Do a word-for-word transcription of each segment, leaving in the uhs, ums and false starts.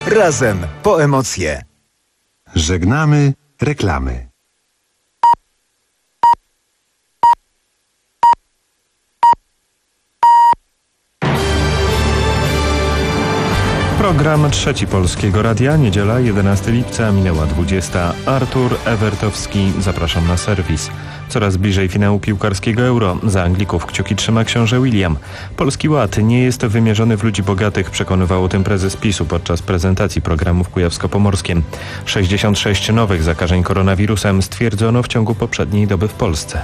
Razem po emocje. Żegnamy reklamy. Program Trzeci Polskiego Radia, niedziela jedenastego lipca, minęła dwudziesta. Artur Ewertowski, zapraszam na serwis. Coraz bliżej finału piłkarskiego Euro. Za Anglików kciuki trzyma książę William. Polski Ład nie jest wymierzony w ludzi bogatych, przekonywał o tym prezes PiSu podczas prezentacji programu w Kujawsko-Pomorskiem. sześćdziesiąt sześć nowych zakażeń koronawirusem stwierdzono w ciągu poprzedniej doby w Polsce.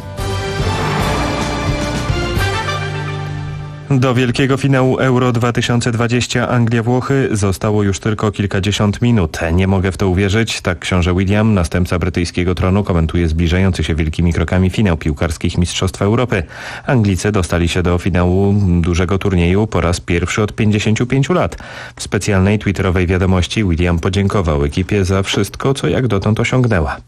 Do wielkiego finału Euro dwa tysiące dwadzieścia Anglia-Włochy zostało już tylko kilkadziesiąt minut. Nie mogę w to uwierzyć, tak książę William, następca brytyjskiego tronu, komentuje zbliżający się wielkimi krokami finał piłkarskich Mistrzostw Europy. Anglicy dostali się do finału dużego turnieju po raz pierwszy od pięćdziesięciu pięciu lat. W specjalnej twitterowej wiadomości William podziękował ekipie za wszystko, co jak dotąd osiągnęła.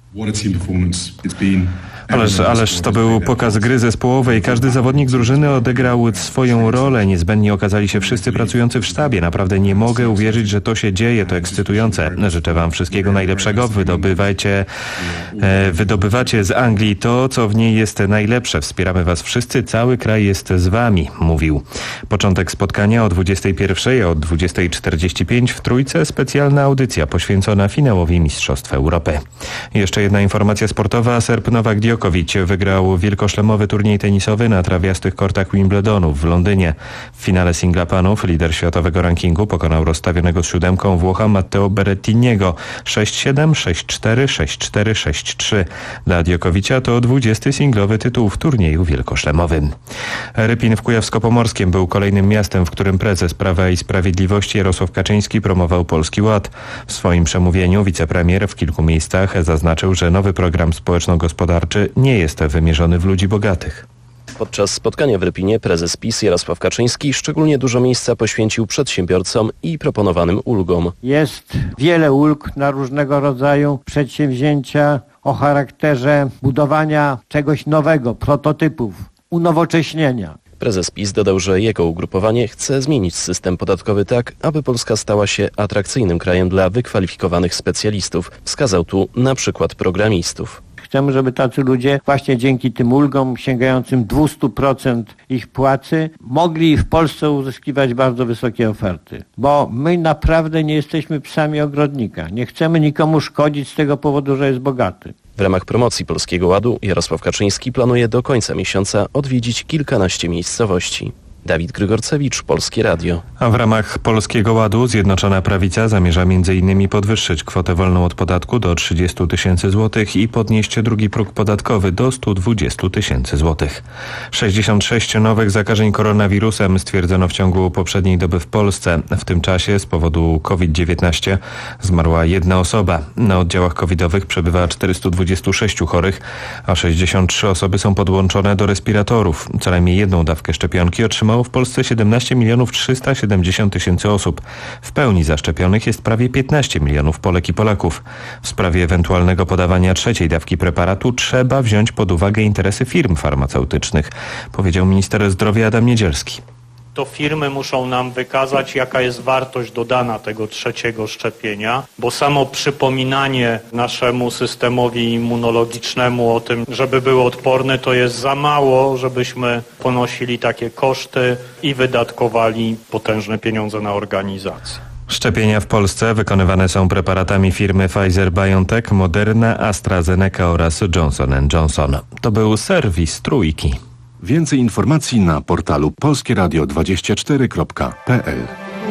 Ależ, ależ to był pokaz gry zespołowej. Każdy zawodnik drużyny odegrał swoją rolę. Niezbędnie okazali się wszyscy pracujący w sztabie. Naprawdę nie mogę uwierzyć, że to się dzieje. To ekscytujące. Życzę wam wszystkiego najlepszego. Wydobywajcie, e, wydobywacie z Anglii to, co w niej jest najlepsze. Wspieramy was wszyscy. Cały kraj jest z wami, mówił. Początek spotkania o dwudziestej pierwszej, a o dwudziestej czterdzieści pięć w Trójce specjalna audycja poświęcona finałowi Mistrzostw Europy. Jeszcze jedna informacja sportowa. Serb Nowak Djokovic wygrał wielkoszlemowy turniej tenisowy na trawiastych kortach Wimbledonu w Londynie. W finale singla panów lider światowego rankingu pokonał rozstawionego z siódemką Włocha Matteo Berrettiniego sześć siedem, sześć cztery, sześć cztery, sześć trzy. Dla Djokovicia to dwudziesty singlowy tytuł w turnieju wielkoszlemowym. Rypin w Kujawsko-Pomorskiem był kolejnym miastem, w którym prezes Prawa i Sprawiedliwości Jarosław Kaczyński promował Polski Ład. W swoim przemówieniu wicepremier w kilku miejscach zaznaczył, że nowy program społeczno-gospodarczy nie jest wymierzony w ludzi bogatych. Podczas spotkania w Rypinie prezes PiS Jarosław Kaczyński szczególnie dużo miejsca poświęcił przedsiębiorcom i proponowanym ulgom. Jest wiele ulg na różnego rodzaju przedsięwzięcia o charakterze budowania czegoś nowego, prototypów, unowocześnienia. Prezes PiS dodał, że jego ugrupowanie chce zmienić system podatkowy tak, aby Polska stała się atrakcyjnym krajem dla wykwalifikowanych specjalistów. Wskazał tu na przykład programistów. Chcemy, żeby tacy ludzie właśnie dzięki tym ulgom sięgającym dwieście procent ich płacy mogli w Polsce uzyskiwać bardzo wysokie oferty. Bo my naprawdę nie jesteśmy psami ogrodnika. Nie chcemy nikomu szkodzić z tego powodu, że jest bogaty. W ramach promocji Polskiego Ładu Jarosław Kaczyński planuje do końca miesiąca odwiedzić kilkanaście miejscowości. Dawid Grygorcewicz, Polskie Radio. A w ramach Polskiego Ładu Zjednoczona Prawica zamierza między innymi podwyższyć kwotę wolną od podatku do trzydziestu tysięcy złotych i podnieść drugi próg podatkowy do stu dwudziestu tysięcy złotych. sześćdziesiąt sześć nowych zakażeń koronawirusem stwierdzono w ciągu poprzedniej doby w Polsce. W tym czasie z powodu COVID dziewiętnaście zmarła jedna osoba. Na oddziałach covidowych przebywa czterystu dwudziestu sześciu chorych, a sześćdziesiąt trzy osoby są podłączone do respiratorów. Co najmniej jedną dawkę szczepionki otrzymało w Polsce siedemnaście milionów trzysta siedemdziesiąt tysięcy osób. W pełni zaszczepionych jest prawie piętnaście milionów Polek i Polaków. W sprawie ewentualnego podawania trzeciej dawki preparatu trzeba wziąć pod uwagę interesy firm farmaceutycznych, powiedział minister zdrowia Adam Niedzielski. To firmy muszą nam wykazać, jaka jest wartość dodana tego trzeciego szczepienia, bo samo przypominanie naszemu systemowi immunologicznemu o tym, żeby był odporny, to jest za mało, żebyśmy ponosili takie koszty i wydatkowali potężne pieniądze na organizację. Szczepienia w Polsce wykonywane są preparatami firmy Pfizer-BioNTech, Moderna, AstraZeneca oraz Johnson and Johnson. To był serwis Trójki. Więcej informacji na portalu polskie radio dwadzieścia cztery kropka p l.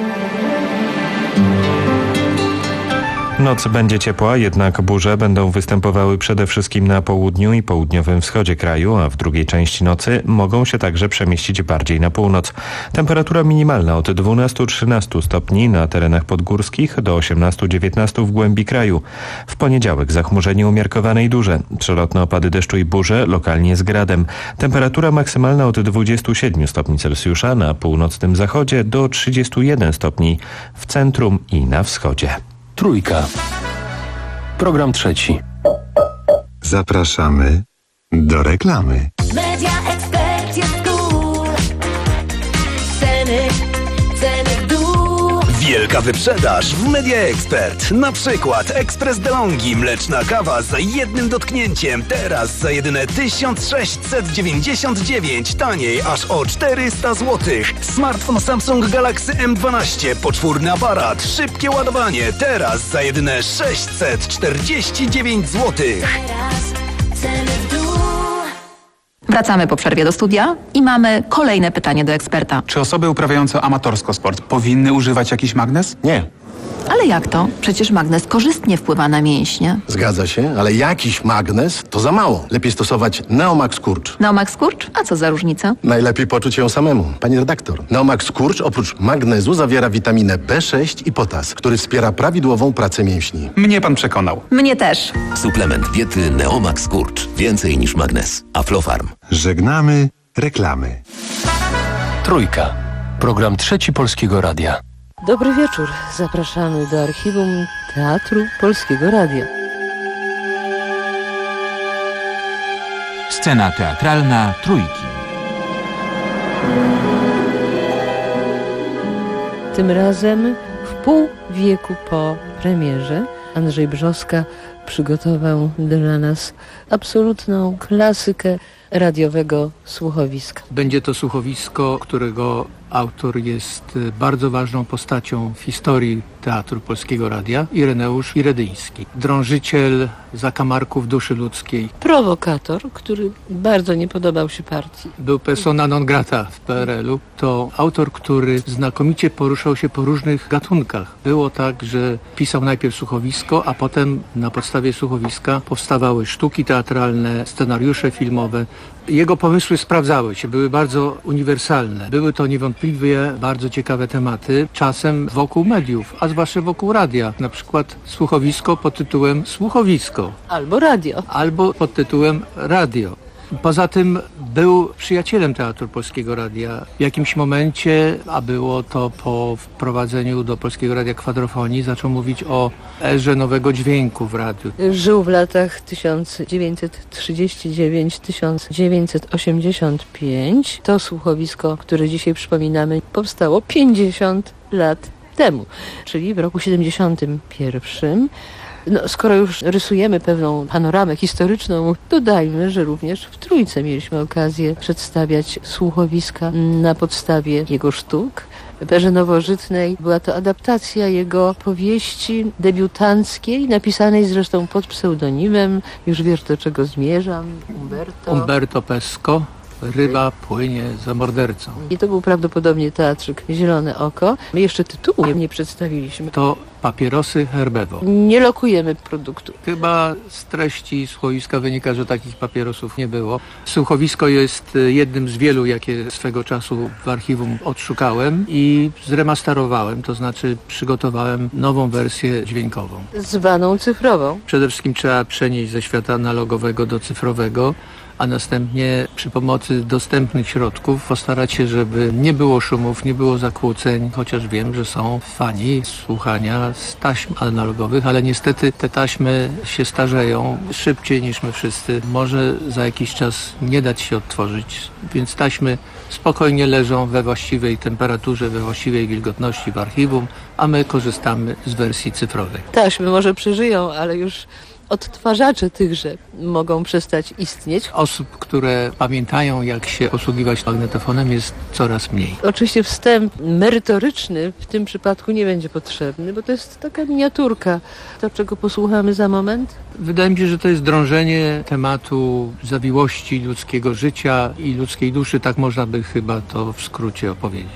Noc będzie ciepła, jednak burze będą występowały przede wszystkim na południu i południowym wschodzie kraju, a w drugiej części nocy mogą się także przemieścić bardziej na północ. Temperatura minimalna od dwunastu do trzynastu stopni na terenach podgórskich do osiemnastu do dziewiętnastu w głębi kraju. W poniedziałek zachmurzenie umiarkowane i duże. Przelotne opady deszczu i burze, lokalnie z gradem. Temperatura maksymalna od dwudziestu siedmiu stopni Celsjusza na północnym zachodzie do trzydziestu jeden stopni w centrum i na wschodzie. Trójka. Program trzeci. Zapraszamy do reklamy. Media Expert jest cool. Ceny, ceny w dół. Wielka wyprzedaż w Media Expert. Na przykład ekspres DeLonghi, mleczna kawa za jednym dotknięciem. Teraz za jedyne tysiąc sześćset dziewięćdziesiąt dziewięć. Taniej aż o czterysta złotych. Smartfon Samsung Galaxy M dwanaście. Poczwórny aparat. Szybkie ładowanie. Teraz za jedyne sześćset czterdzieści dziewięć złotych. Wracamy po przerwie do studia i mamy kolejne pytanie do eksperta. Czy osoby uprawiające amatorsko sport powinny używać jakiś magnez? Nie. Ale jak to? Przecież magnez korzystnie wpływa na mięśnie. Zgadza się, ale jakiś magnez to za mało. Lepiej stosować Neomax Skurcz. Neomax Skurcz? A co za różnica? Najlepiej poczuć ją samemu. Pani redaktor, Neomax Skurcz oprócz magnezu zawiera witaminę B sześć i potas, który wspiera prawidłową pracę mięśni. Mnie pan przekonał. Mnie też. Suplement diety Neomax Skurcz. Więcej niż magnez. Aflofarm. Żegnamy reklamy. Trójka. Program Trzeci Polskiego Radia. Dobry wieczór. Zapraszamy do archiwum Teatru Polskiego Radia. Scena teatralna Trójki. Tym razem w pół wieku po premierze Andrzej Brzoska przygotował dla nas absolutną klasykę radiowego słuchowiska. Będzie to słuchowisko, którego autor jest bardzo ważną postacią w historii Teatru Polskiego Radia, Ireneusz Iredyński. Drążyciel zakamarków duszy ludzkiej. Prowokator, który bardzo nie podobał się partii. Był persona non grata w P R L u. To autor, który znakomicie poruszał się po różnych gatunkach. Było tak, że pisał najpierw słuchowisko, a potem na podstawie słuchowiska powstawały sztuki teatralne, scenariusze filmowe. Jego pomysły sprawdzały się, były bardzo uniwersalne. Były to niewątpliwie bardzo ciekawe tematy, czasem wokół mediów, a zwłaszcza wokół radia. Na przykład słuchowisko pod tytułem Słuchowisko. Albo radio. Albo pod tytułem Radio. Poza tym był przyjacielem Teatru Polskiego Radia. W jakimś momencie, a było to po wprowadzeniu do Polskiego Radia kwadrofonii, zaczął mówić o erze nowego dźwięku w radiu. Żył w latach tysiąc dziewięćset trzydziesty dziewiąty do tysiąc dziewięćset osiemdziesiątego piątego. To słuchowisko, które dzisiaj przypominamy, powstało pięćdziesiąt lat temu, czyli w roku siedemdziesiątym pierwszym. No, skoro już rysujemy pewną panoramę historyczną, dodajmy, że również w Trójce mieliśmy okazję przedstawiać słuchowiska na podstawie jego sztuk. W erze nowożytnej była to adaptacja jego powieści debiutanckiej, napisanej zresztą pod pseudonimem, już wiesz, do czego zmierzam, Umberto. Umberto Pesco. Ryba płynie za mordercą. I to był prawdopodobnie teatrzyk Zielone Oko. My jeszcze tytułu nie, nie przedstawiliśmy. To Papierosy Herbewo. Nie lokujemy produktu. Chyba z treści słuchowiska wynika, że takich papierosów nie było. Słuchowisko jest jednym z wielu, jakie swego czasu w archiwum odszukałem i zremasterowałem, to znaczy przygotowałem nową wersję dźwiękową. Zwaną cyfrową. Przede wszystkim trzeba przenieść ze świata analogowego do cyfrowego, a następnie przy pomocy dostępnych środków postarać się, żeby nie było szumów, nie było zakłóceń, chociaż wiem, że są fani słuchania z taśm analogowych, ale niestety te taśmy się starzeją szybciej niż my wszyscy. Może za jakiś czas nie dać się odtworzyć, więc taśmy spokojnie leżą we właściwej temperaturze, we właściwej wilgotności w archiwum, a my korzystamy z wersji cyfrowej. Taśmy może przeżyją, ale już odtwarzacze tychże mogą przestać istnieć. Osób, które pamiętają, jak się posługiwać magnetofonem, jest coraz mniej. Oczywiście wstęp merytoryczny w tym przypadku nie będzie potrzebny, bo to jest taka miniaturka. To, czego posłuchamy za moment? Wydaje mi się, że to jest drążenie tematu zawiłości ludzkiego życia i ludzkiej duszy. Tak można by chyba to w skrócie opowiedzieć.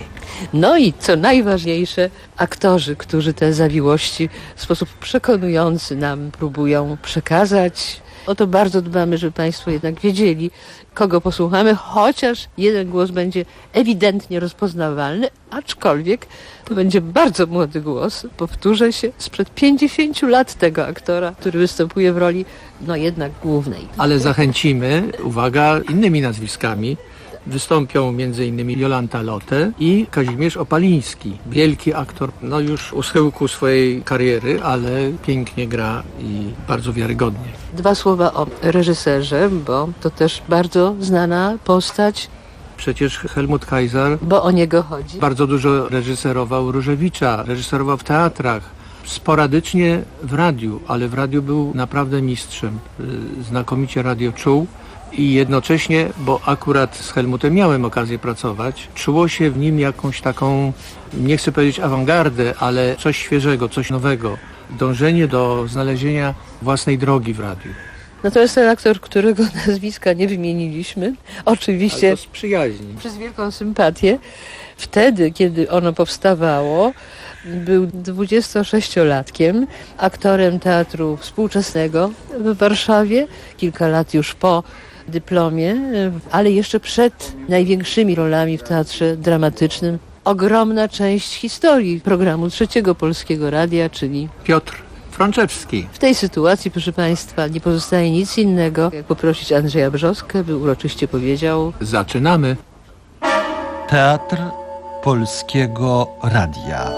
No i co najważniejsze, aktorzy, którzy te zawiłości w sposób przekonujący nam próbują przekazać. O to bardzo dbamy, żeby Państwo jednak wiedzieli, kogo posłuchamy, chociaż jeden głos będzie ewidentnie rozpoznawalny, aczkolwiek to będzie bardzo młody głos, powtórzę się, sprzed pięćdziesięciu lat tego aktora, który występuje w roli, no jednak głównej. Ale zachęcimy, uwaga, innymi nazwiskami. Wystąpią między innymi Jolanta Lotte i Kazimierz Opaliński. Wielki aktor, no już u schyłku swojej kariery, ale pięknie gra i bardzo wiarygodnie. Dwa słowa o reżyserze, bo to też bardzo znana postać. Przecież Helmut Kaiser, bo o niego chodzi, bardzo dużo reżyserował Różewicza, reżyserował w teatrach, sporadycznie w radiu, ale w radiu był naprawdę mistrzem. Znakomicie radio czuł i jednocześnie, bo akurat z Helmutem miałem okazję pracować, czuło się w nim jakąś taką, nie chcę powiedzieć awangardę, ale coś świeżego, coś nowego. Dążenie do znalezienia własnej drogi w radiu. Natomiast ten aktor, którego nazwiska nie wymieniliśmy, oczywiście ale to z przyjaźni, przez wielką sympatię, wtedy, kiedy ono powstawało, był dwudziestosześciolatkiem, aktorem teatru współczesnego w Warszawie, kilka lat już po dyplomie, ale jeszcze przed największymi rolami w teatrze dramatycznym. Ogromna część historii programu Trzeciego Polskiego Radia, czyli Piotr Frączewski. W tej sytuacji, proszę Państwa, nie pozostaje nic innego, jak poprosić Andrzeja Brzoskę, by uroczyście powiedział: zaczynamy. Teatr Polskiego Radia.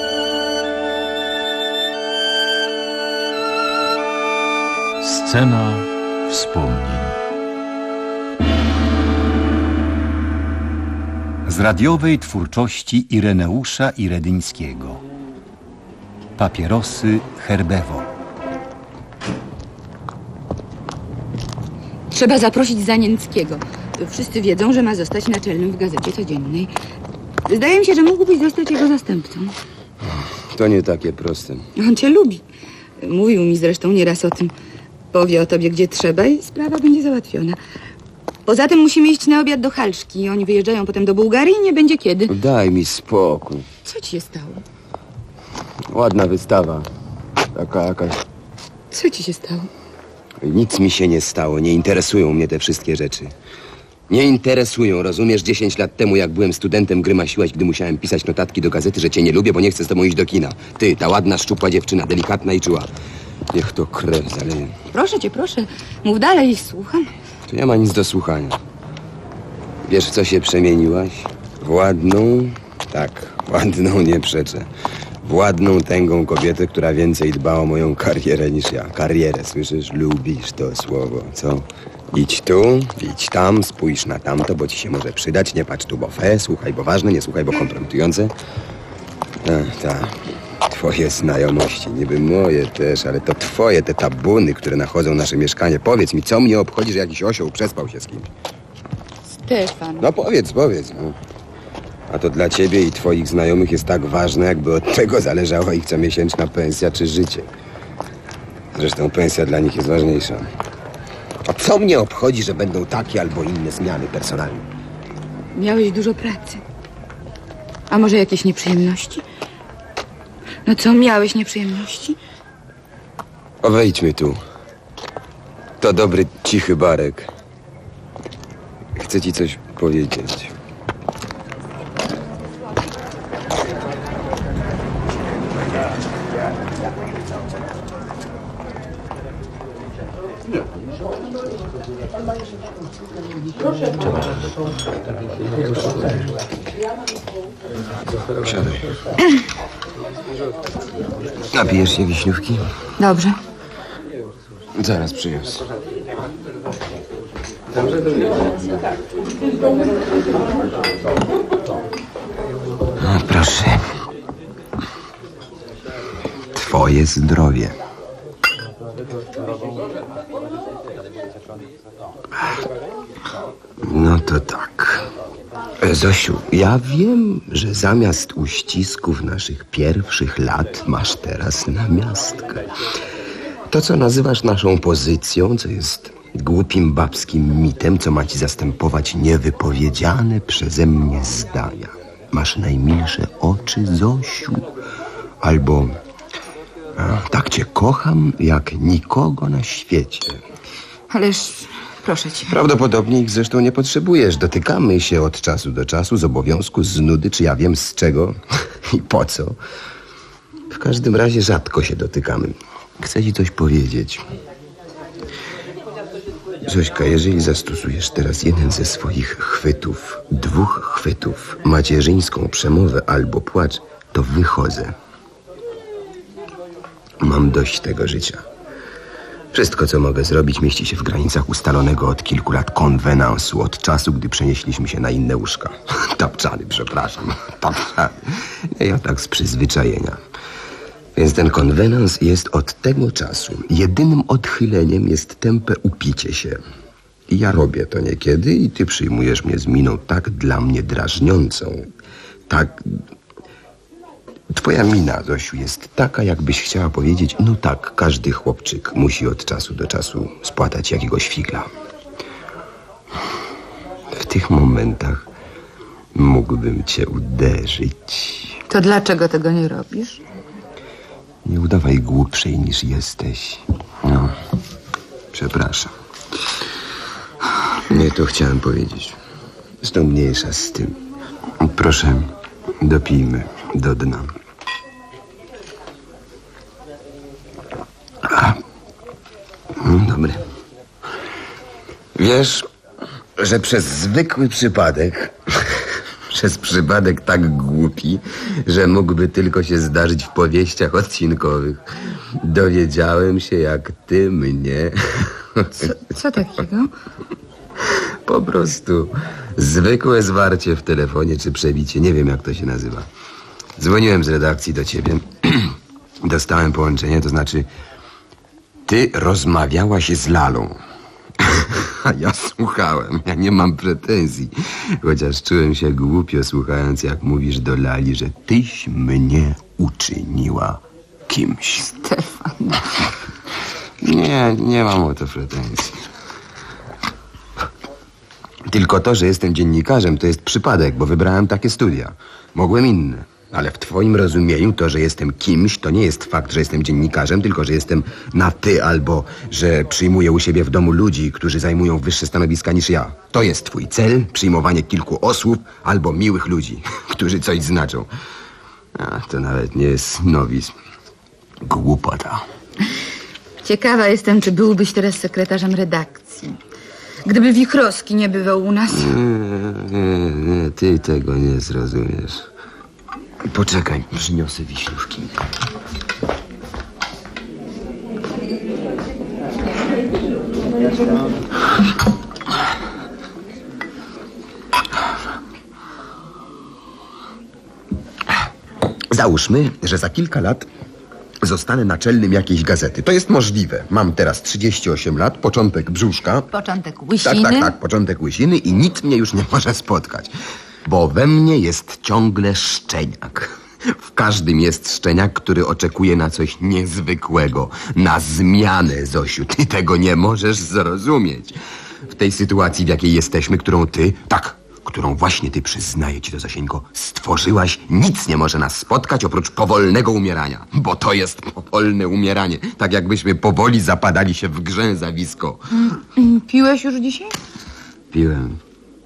Scena wspomnień. Z radiowej twórczości Ireneusza Iredyńskiego. Papierosy Herbewo. Trzeba zaprosić Zanięckiego. Wszyscy wiedzą, że ma zostać naczelnym w Gazecie Codziennej. Zdaje mi się, że mógłbyś zostać jego zastępcą. To nie takie proste. On cię lubi. Mówił mi zresztą nieraz o tym. Powie o tobie, gdzie trzeba i sprawa będzie załatwiona. Poza tym musimy iść na obiad do Halszki. Oni wyjeżdżają potem do Bułgarii i nie będzie kiedy. Daj mi spokój. Co ci się stało? Ładna wystawa. Taka jakaś... Co ci się stało? Nic mi się nie stało. Nie interesują mnie te wszystkie rzeczy. Nie interesują, rozumiesz? Dziesięć lat temu, jak byłem studentem, grymasiłaś, gdy musiałem pisać notatki do gazety, że cię nie lubię, bo nie chcę z tobą iść do kina. Ty, ta ładna, szczupła dziewczyna, delikatna i czuła. Niech to krew zaleje. Proszę cię, proszę. Mów dalej, słucham. Tu nie ma nic do słuchania. Wiesz, w co się przemieniłaś? W ładną, tak, ładną, nie przeczę. W ładną, tęgą kobietę, która więcej dba o moją karierę niż ja. Karierę, słyszysz? Lubisz to słowo, co? Idź tu, idź tam, spójrz na tamto, bo ci się może przydać. Nie patrz tu, bo fe, słuchaj, bo ważne, nie słuchaj, bo kompromitujące. Ach, ta, twoje znajomości, niby moje też, ale to twoje, te tabuny, które nachodzą nasze mieszkanie. Powiedz mi, co mnie obchodzi, że jakiś osioł przespał się z kimś? Stefan. No powiedz, powiedz. No. A to dla ciebie i twoich znajomych jest tak ważne, jakby od tego zależała ich comiesięczna pensja czy życie. Zresztą pensja dla nich jest ważniejsza. A co mnie obchodzi, że będą takie albo inne zmiany personalne? Miałeś dużo pracy. A może jakieś nieprzyjemności? No co, miałeś nieprzyjemności? O, wejdźmy tu. To dobry, cichy barek. Chcę ci coś powiedzieć. Siadaj. Napijesz się wiśniówki? Dobrze. Zaraz przyniosę. No, proszę. Twoje zdrowie. No to tak. Zosiu, ja wiem, że zamiast uścisków naszych pierwszych lat masz teraz namiastkę. To, co nazywasz naszą pozycją, co jest głupim babskim mitem, co ma ci zastępować niewypowiedziane przeze mnie zdania. Masz najmilsze oczy, Zosiu. Albo a, tak cię kocham, jak nikogo na świecie. Ależ... Proszę cię. Prawdopodobnie ich zresztą nie potrzebujesz. Dotykamy się od czasu do czasu z obowiązku, z nudy, czy ja wiem z czego i po co. W każdym razie rzadko się dotykamy. Chcę ci coś powiedzieć. Zośka, jeżeli zastosujesz teraz jeden ze swoich chwytów, dwóch chwytów, macierzyńską przemowę albo płacz, to wychodzę. Mam dość tego życia. Wszystko, co mogę zrobić, mieści się w granicach ustalonego od kilku lat konwenansu, od czasu, gdy przenieśliśmy się na inne łóżka. Tapczany, przepraszam. Tapczany. Ja tak z przyzwyczajenia. Więc ten konwenans jest od tego czasu. Jedynym odchyleniem jest tępe upicie się. I ja robię to niekiedy i ty przyjmujesz mnie z miną tak dla mnie drażniącą. Tak... Twoja mina, Zosiu, jest taka, jakbyś chciała powiedzieć, no tak, każdy chłopczyk musi od czasu do czasu spłatać jakiegoś figla. W tych momentach mógłbym cię uderzyć. To dlaczego tego nie robisz? Nie udawaj głupszej niż jesteś. No, przepraszam. Nie to chciałem powiedzieć. Zresztą mniejsza z tym. Proszę, dopijmy do dna. A, dobre. Wiesz, że przez zwykły przypadek, przez przypadek tak głupi, że mógłby tylko się zdarzyć w powieściach odcinkowych, dowiedziałem się, jak ty mnie... Co, co takiego? Po prostu zwykłe zwarcie w telefonie czy przebicie, nie wiem jak to się nazywa. Dzwoniłem z redakcji do ciebie, dostałem połączenie, to znaczy ty rozmawiałaś z Lalą. A ja słuchałem, ja nie mam pretensji, chociaż czułem się głupio słuchając, jak mówisz do Lali, że tyś mnie uczyniła kimś. Stefan. Nie, nie mam o to pretensji. Tylko to, że jestem dziennikarzem, to jest przypadek, bo wybrałem takie studia. Mogłem inne. Ale w twoim rozumieniu to, że jestem kimś, to nie jest fakt, że jestem dziennikarzem, tylko że jestem na ty albo że przyjmuję u siebie w domu ludzi, którzy zajmują wyższe stanowiska niż ja. To jest twój cel, przyjmowanie kilku osób albo miłych ludzi, którzy coś znaczą. A to nawet nie jest nowizm. Głupota. Ciekawa jestem, czy byłbyś teraz sekretarzem redakcji. Gdyby Wichrowski nie bywał u nas. Nie, nie, nie, ty tego nie zrozumiesz. Poczekaj, przyniosę wiśniówki. Załóżmy, że za kilka lat zostanę naczelnym jakiejś gazety. To jest możliwe. Mam teraz trzydzieści osiem lat, początek brzuszka. Początek łysiny. Tak, tak, tak, początek łysiny i nic mnie już nie może spotkać. Bo we mnie jest ciągle szczeniak. W każdym jest szczeniak, który oczekuje na coś niezwykłego. Na zmianę, Zosiu. Ty tego nie możesz zrozumieć. W tej sytuacji, w jakiej jesteśmy, którą ty... Tak, którą właśnie ty, przyznaję ci to, Zosieńko, stworzyłaś, nic nie może nas spotkać oprócz powolnego umierania. Bo to jest powolne umieranie. Tak jakbyśmy powoli zapadali się w grzęzawisko. Mm, piłeś już dzisiaj? Piłem.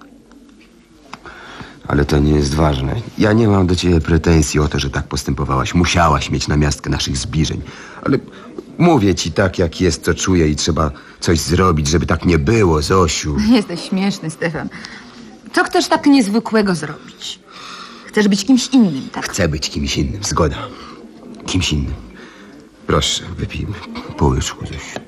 Ale to nie jest ważne. Ja nie mam do ciebie pretensji o to, że tak postępowałaś. Musiałaś mieć namiastkę naszych zbliżeń. Ale mówię ci tak, jak jest, co czuję i trzeba coś zrobić, żeby tak nie było, Zosiu. Jesteś śmieszny, Stefan. Co chcesz tak niezwykłego zrobić? Chcesz być kimś innym, tak? Chcę być kimś innym, zgoda. Kimś innym. Proszę, wypijmy po łyczku, Zosiu.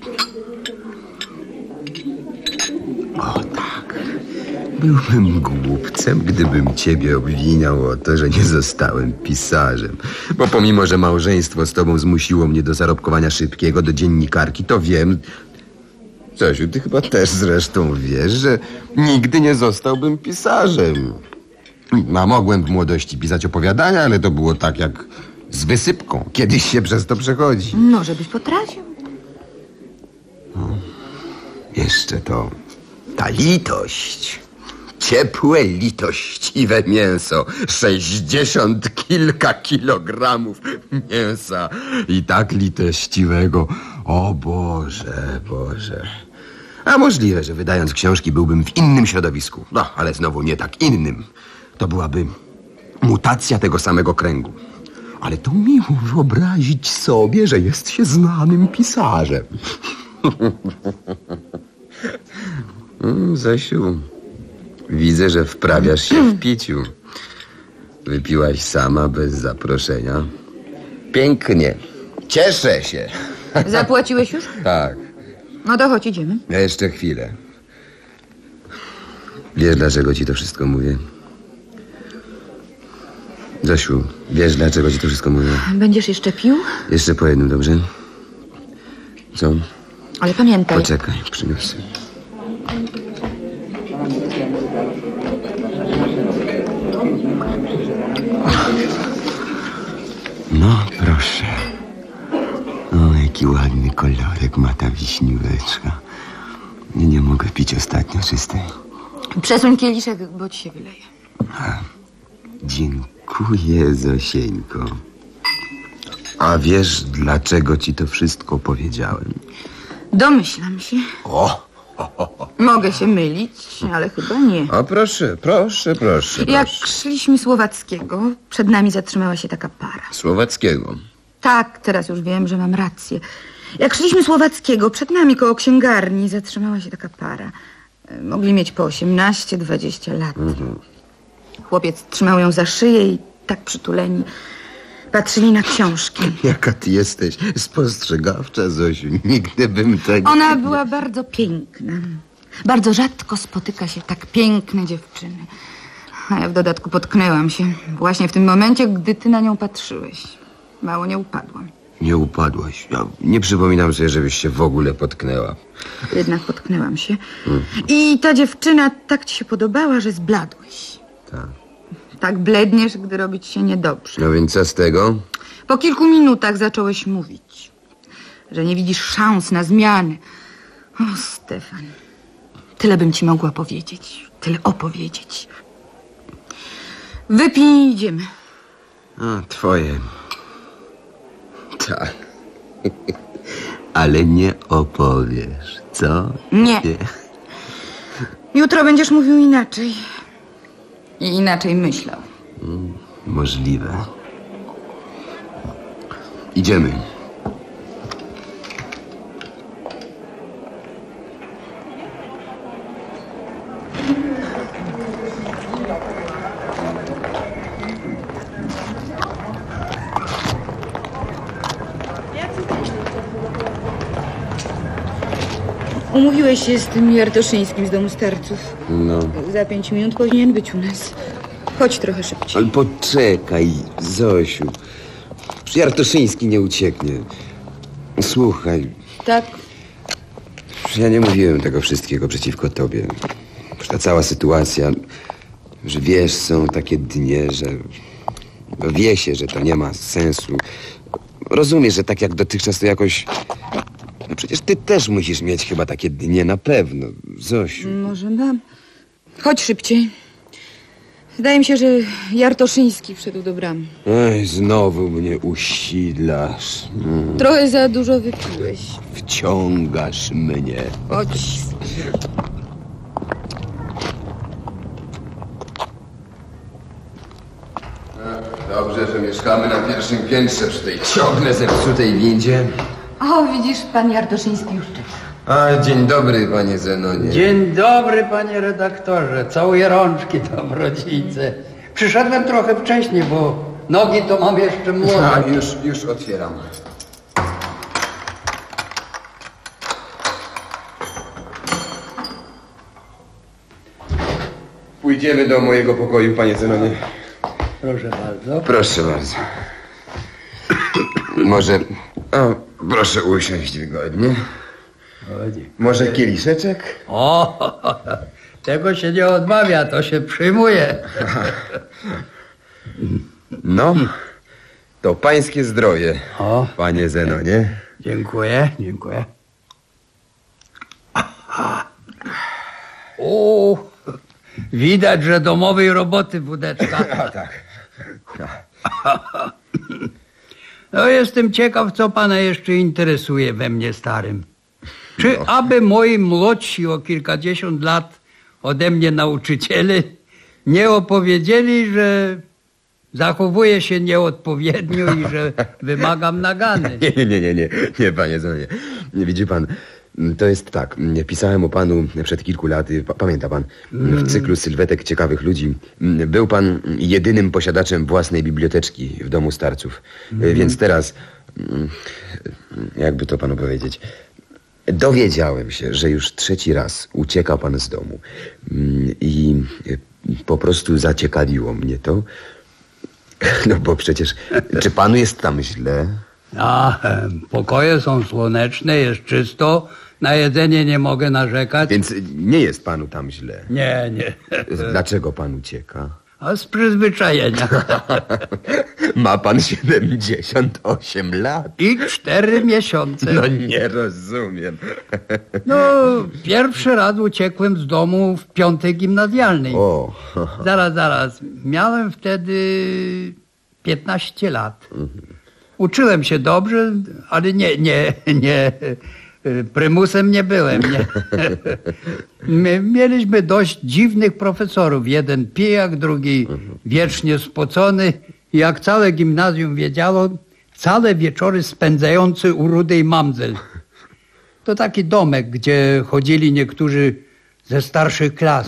O tak. Byłbym głupcem, gdybym ciebie obwiniał o to, że nie zostałem pisarzem. Bo pomimo, że małżeństwo z tobą zmusiło mnie do zarobkowania szybkiego, do dziennikarki, to wiem... Zosiu, ty chyba też zresztą wiesz, że nigdy nie zostałbym pisarzem. A mogłem w młodości pisać opowiadania, ale to było tak jak z wysypką. Kiedyś się przez to przechodzi. No, żebyś potrafił. No, jeszcze to ta litość. Ciepłe, litościwe mięso. Sześćdziesiąt kilka kilogramów mięsa. I tak litościwego. O Boże, Boże. A możliwe, że wydając książki byłbym w innym środowisku. No, ale znowu nie tak innym. To byłaby mutacja tego samego kręgu. Ale to miło wyobrazić sobie, że jest się znanym pisarzem. mm, Zosiu, widzę, że wprawiasz się w piciu. Wypiłaś sama, bez zaproszenia. Pięknie. Cieszę się. Zapłaciłeś już? Tak. No to chodź, idziemy. A jeszcze chwilę. Wiesz, dlaczego ci to wszystko mówię? Zosiu, wiesz, dlaczego ci to wszystko mówię? Będziesz jeszcze pił? Jeszcze po jednym, dobrze? Co? Ale pamiętaj... Poczekaj, przyniosę. No, proszę. O, jaki ładny kolorek ma ta wiśnióweczka. Nie, nie mogę pić ostatnio czystej. Przesuń kieliszek, bo ci się wyleje. A, dziękuję, Zosieńko. A wiesz, dlaczego ci to wszystko powiedziałem? Domyślam się. O! Mogę się mylić, ale chyba nie. O, proszę, proszę, proszę, Jak proszę. szliśmy Słowackiego, przed nami zatrzymała się taka para. Słowackiego? Tak, teraz już wiem, że mam rację. Jak szliśmy Słowackiego, przed nami koło księgarni zatrzymała się taka para. Mogli mieć po osiemnaście, dwadzieścia lat. Mhm. Chłopiec trzymał ją za szyję i tak przytuleni patrzyli na książki. Jaka ty jesteś spostrzegawcza, Zosiu. Nigdy bym tak... Ona była bardzo piękna. Bardzo rzadko spotyka się tak piękne dziewczyny. A ja w dodatku potknęłam się właśnie w tym momencie, gdy ty na nią patrzyłeś. Mało nie upadłam. Nie upadłaś. Ja nie przypominam sobie, żebyś się w ogóle potknęła. Jednak potknęłam się. Hmm. I ta dziewczyna tak ci się podobała, że zbladłeś. Tak. Tak bledniesz, gdy robi ci się niedobrze. No więc co z tego? Po kilku minutach zacząłeś mówić, że nie widzisz szans na zmianę. O, Stefan, tyle bym ci mogła powiedzieć, tyle opowiedzieć. Wypij, idziemy. A, twoje. Tak. Ale nie opowiesz, co? Nie. Jutro będziesz mówił inaczej. I inaczej myślał. Mm, możliwe. Idziemy. Umówiłeś się z tym Jartoszyńskim z domu starców. No. Za pięć minut powinien być u nas. Chodź trochę szybciej. Ale poczekaj, Zosiu. Jartoszyński nie ucieknie. Słuchaj, Tak? ja nie mówiłem tego wszystkiego przeciwko tobie. Ta cała sytuacja, że wiesz, są takie dnie, że wie się, że to nie ma sensu. Rozumiesz, że tak jak dotychczas to jakoś... No przecież ty też musisz mieć chyba takie dnie na pewno, Zosiu. Może mam. Chodź szybciej. Wydaje mi się, że Jartoszyński wszedł do bramy. Ej, znowu mnie usidlasz. Mm. Trochę za dużo wypiłeś. Wciągasz mnie. Chodź. Dobrze, że mieszkamy na pierwszym piętrze przy tej ciągle zepsutej windzie. O, widzisz, pan Jartoszyński już czeka. A, dzień dobry, panie Zenonie. Dzień dobry, panie redaktorze. Całuję rączki tam, rodzice. Przyszedłem trochę wcześniej, bo nogi to mam jeszcze młode. A, już, już otwieram. Pójdziemy do mojego pokoju, panie Zenonie. Proszę bardzo. Proszę bardzo. Może... O, proszę usiąść wygodnie. Może kieliszeczek? O, tego się nie odmawia, to się przyjmuje. No, to pańskie zdrowie, o. panie Zenonie. Dziękuję, dziękuję. O, widać, że domowej roboty wódeczka. A tak. No jestem ciekaw, co pana jeszcze interesuje we mnie starym. Czy no. aby moi młodsi o kilkadziesiąt lat ode mnie nauczyciele nie opowiedzieli, że zachowuję się nieodpowiednio i że wymagam nagany? Nie, nie, nie, nie, nie, panie Zenonie. Nie widzi pan, to jest tak. Pisałem o panu przed kilku laty, pamięta pan, w cyklu sylwetek ciekawych ludzi. Był pan jedynym posiadaczem własnej biblioteczki w domu starców. Mm. Więc teraz, jakby to panu powiedzieć, Dowiedziałem się, że już trzeci raz ucieka pan z domu. Mm, I po prostu zaciekawiło mnie to. No bo przecież, czy panu jest tam źle? A, pokoje są słoneczne, jest czysto, na jedzenie nie mogę narzekać. Więc nie jest panu tam źle? Nie, nie. Dlaczego pan ucieka? A z przyzwyczajenia. Ma pan siedemdziesiąt osiem lat. I cztery miesiące. No nie rozumiem. No, pierwszy raz uciekłem z domu w piątej gimnazjalnej. O. Zaraz, zaraz. Miałem wtedy piętnaście lat. Uczyłem się dobrze, ale nie, nie, nie. Prymusem nie byłem. Nie. My mieliśmy dość dziwnych profesorów. Jeden pijak, drugi wiecznie spocony. I jak całe gimnazjum wiedziało, całe wieczory spędzający u Rudej Mamzel. To taki domek, gdzie chodzili niektórzy ze starszych klas.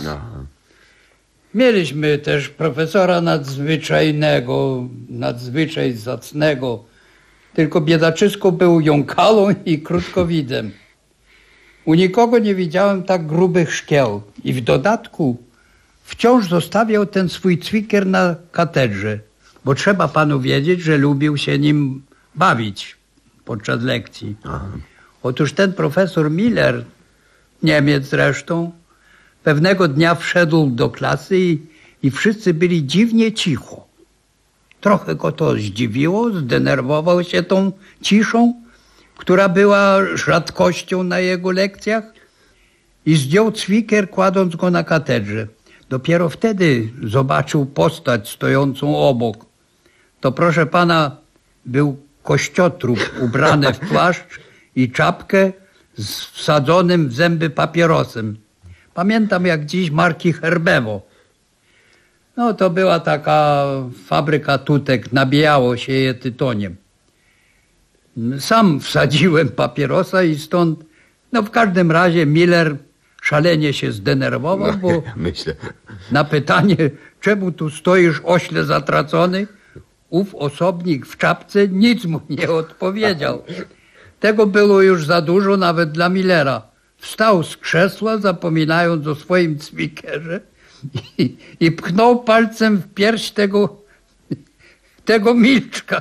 Mieliśmy też profesora nadzwyczajnego, nadzwyczaj zacnego. Tylko biedaczysko był jąkalą i krótkowidzem. U nikogo nie widziałem tak grubych szkieł. I w dodatku wciąż zostawiał ten swój cwiker na katedrze. Bo trzeba panu wiedzieć, że lubił się nim bawić podczas lekcji. Aha. Otóż ten profesor Miller, Niemiec zresztą, pewnego dnia wszedł do klasy i, i wszyscy byli dziwnie cicho. Trochę go to zdziwiło, zdenerwował się tą ciszą, która była rzadkością na jego lekcjach i zdjął cwiker, kładąc go na katedrze. Dopiero wtedy zobaczył postać stojącą obok. To proszę pana był kościotrup ubrany w płaszcz i czapkę z wsadzonym w zęby papierosem. Pamiętam jak dziś marki Herbewo. No to była taka fabryka tutek, nabijało się je tytoniem. Sam wsadziłem papierosa i stąd, no w każdym razie Miller szalenie się zdenerwował, no, bo myślę. Na pytanie, czemu tu stoisz ośle zatracony, ów osobnik w czapce nic mu nie odpowiedział. Tego było już za dużo nawet dla Millera. Wstał z krzesła, zapominając o swoim cwikerze i, i pchnął palcem w pierś tego, tego milczka.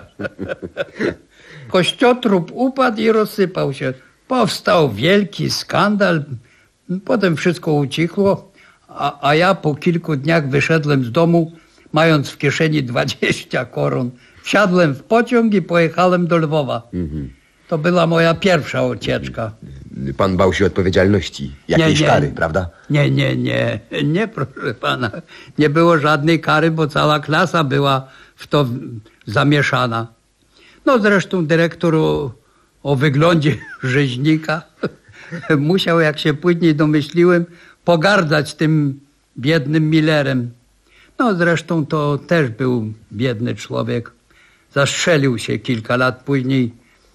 Kościotrup upadł i rozsypał się. Powstał wielki skandal. Potem wszystko ucichło, a, a ja po kilku dniach wyszedłem z domu, mając w kieszeni dwadzieścia koron. Wsiadłem w pociąg i pojechałem do Lwowa. Mhm. To była moja pierwsza ucieczka. Pan bał się odpowiedzialności, jakiejś nie, nie. kary, prawda? Nie, nie, nie, nie, proszę pana. Nie było żadnej kary, bo cała klasa była w to zamieszana. No zresztą dyrektor o, o wyglądzie rzeźnika musiał, jak się później domyśliłem, pogardzać tym biednym Millerem. No zresztą to też był biedny człowiek. Zastrzelił się kilka lat później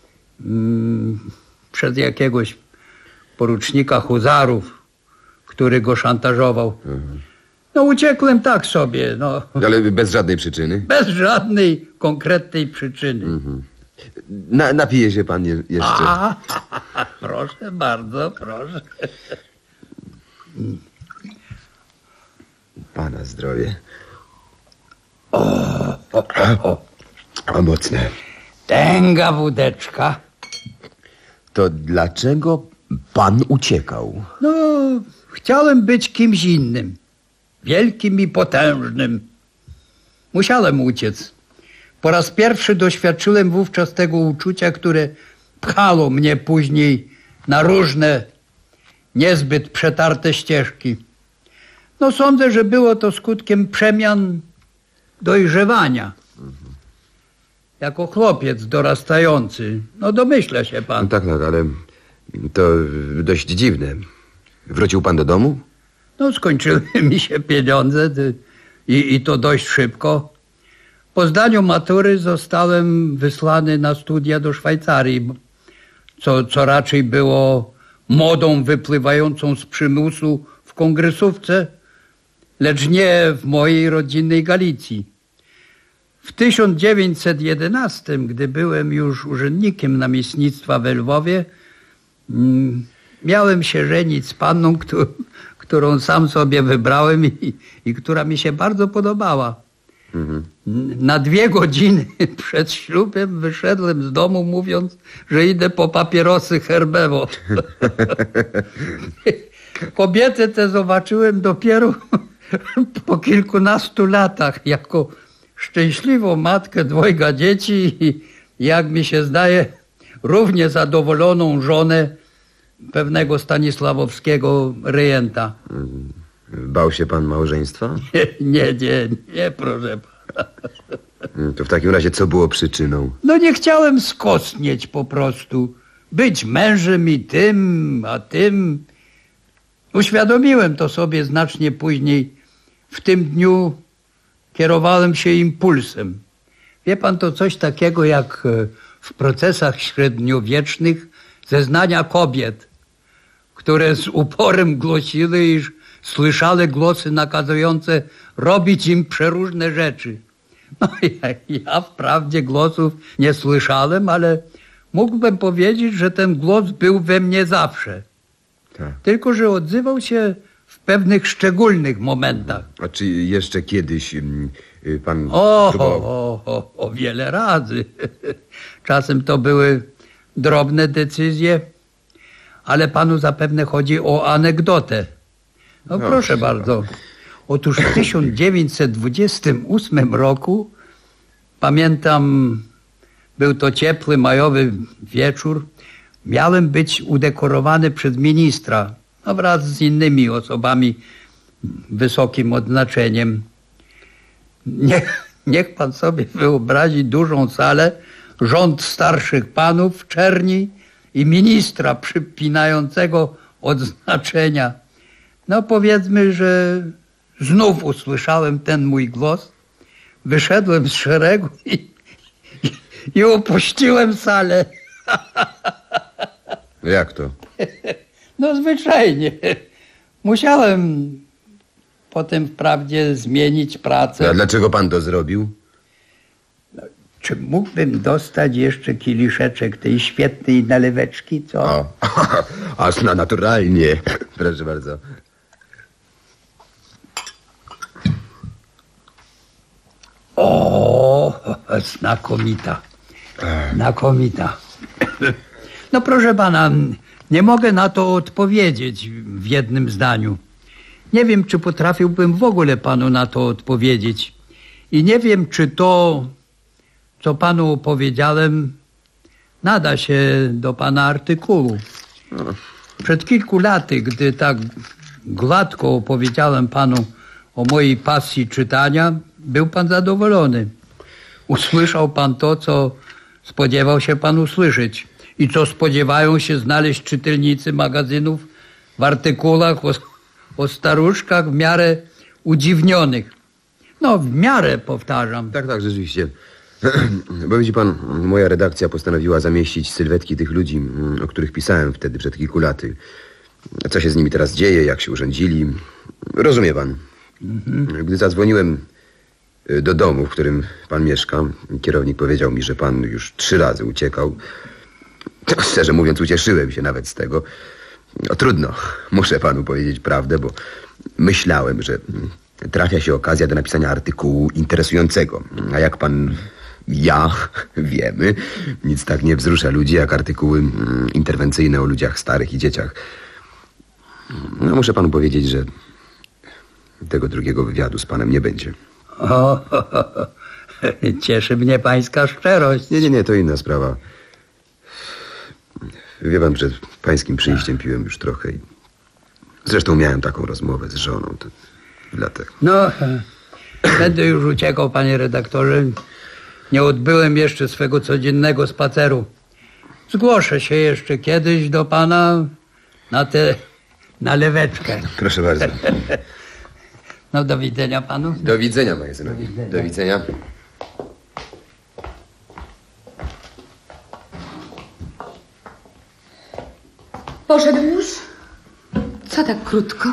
mm, przez jakiegoś porucznika huzarów, który go szantażował. Mhm. No uciekłem tak sobie. No. Ale bez żadnej przyczyny? Bez żadnej konkretnej przyczyny. Mhm. Na, napije się pan je, jeszcze? A, proszę bardzo, proszę. Pana zdrowie. O, o, o, o mocne. Tęga wódeczka. To dlaczego pan uciekał? No, chciałem być kimś innym. Wielkim i potężnym. Musiałem uciec. Po raz pierwszy doświadczyłem wówczas tego uczucia, które pchało mnie później na różne, niezbyt przetarte ścieżki. No sądzę, że było to skutkiem przemian dojrzewania. Jako chłopiec dorastający. No domyśla się pan. No tak, tak, ale to dość dziwne. Wrócił pan do domu? No skończyły mi się pieniądze i, i to dość szybko. Po zdaniu matury zostałem wysłany na studia do Szwajcarii, co, co raczej było modą wypływającą z przymusu w kongresówce, lecz nie w mojej rodzinnej Galicji. W tysiąc dziewięćset jedenastym, gdy byłem już urzędnikiem namiestnictwa we Lwowie, Mm, miałem się żenić z panną, którą, którą sam sobie wybrałem i, i która mi się bardzo podobała. Mhm. Na dwie godziny przed ślubem wyszedłem z domu, mówiąc, że idę po papierosy Herbewo. Kobietę tę zobaczyłem dopiero po kilkunastu latach jako szczęśliwą matkę dwojga dzieci i, jak mi się zdaje, równie zadowoloną żonę pewnego Stanisławowskiego rejenta. Bał się pan małżeństwa? Nie, nie, nie, nie, proszę pana. To w takim razie co było przyczyną? No nie chciałem skostnieć po prostu. Być mężem i tym, a tym. Uświadomiłem to sobie znacznie później. W tym dniu kierowałem się impulsem. Wie pan, to coś takiego jak w procesach średniowiecznych zeznania kobiet, które z uporem głosiły, iż słyszały głosy nakazujące robić im przeróżne rzeczy. No ja, ja wprawdzie głosów nie słyszałem, ale mógłbym powiedzieć, że ten głos był we mnie zawsze. Tak. Tylko że odzywał się w pewnych szczególnych momentach. A czy jeszcze kiedyś pan... O, próbował... o, o, o wiele razy. Czasem to były drobne decyzje, ale panu zapewne chodzi o anegdotę. No, no proszę no. bardzo. Otóż w tysiąc dziewięćset dwudziestym ósmym roku, pamiętam, był to ciepły, majowy wieczór, miałem być udekorowany przez ministra, no wraz z innymi osobami wysokim odznaczeniem. Niech, niech pan sobie wyobrazi dużą salę, rząd starszych panów w czerni i ministra przypinającego odznaczenia. No powiedzmy, że znów usłyszałem ten mój głos, wyszedłem z szeregu i, i, i opuściłem salę. Jak to? No zwyczajnie. Musiałem potem wprawdzie zmienić pracę. A dlaczego pan to zrobił? No, czy mógłbym dostać jeszcze kieliszeczek tej świetnej naleweczki, co? O, aż na naturalnie. Proszę bardzo. O, znakomita. Znakomita. No proszę pana, nie mogę na to odpowiedzieć w jednym zdaniu. Nie wiem, czy potrafiłbym w ogóle panu na to odpowiedzieć. I nie wiem, czy to, co panu opowiedziałem, nada się do pana artykułu. Przed kilku laty, gdy tak gładko opowiedziałem panu o mojej pasji czytania, był pan zadowolony. Usłyszał pan to, co spodziewał się pan usłyszeć i co spodziewają się znaleźć czytelnicy magazynów w artykułach o, o staruszkach w miarę udziwnionych. No, w miarę, powtarzam. Tak, tak, rzeczywiście. Bo widzi pan, moja redakcja postanowiła zamieścić sylwetki tych ludzi, o których pisałem wtedy przed kilku laty. Co się z nimi teraz dzieje, jak się urządzili. Rozumie pan. Mhm. Gdy zadzwoniłem do domu, w którym pan mieszka, kierownik powiedział mi, że pan już trzy razy uciekał. Szczerze mówiąc, ucieszyłem się nawet z tego. No trudno, muszę panu powiedzieć prawdę, bo myślałem, że trafia się okazja do napisania artykułu interesującego. A jak pan, ja wiemy, nic tak nie wzrusza ludzi jak artykuły interwencyjne o ludziach starych i dzieciach. No muszę panu powiedzieć, że tego drugiego wywiadu z panem nie będzie. O, cieszy mnie pańska szczerość. Nie, nie, nie, to inna sprawa. Wie pan, przed pańskim przyjściem piłem już trochę i zresztą miałem taką rozmowę z żoną. To dlatego. No, będę już uciekał, panie redaktorze. Nie odbyłem jeszcze swego codziennego spaceru. Zgłoszę się jeszcze kiedyś do pana na tę naleweczkę. Proszę bardzo. No, do widzenia panu. Do widzenia, panie synowi. Do widzenia. Do widzenia. Poszedł już? Co tak krótko?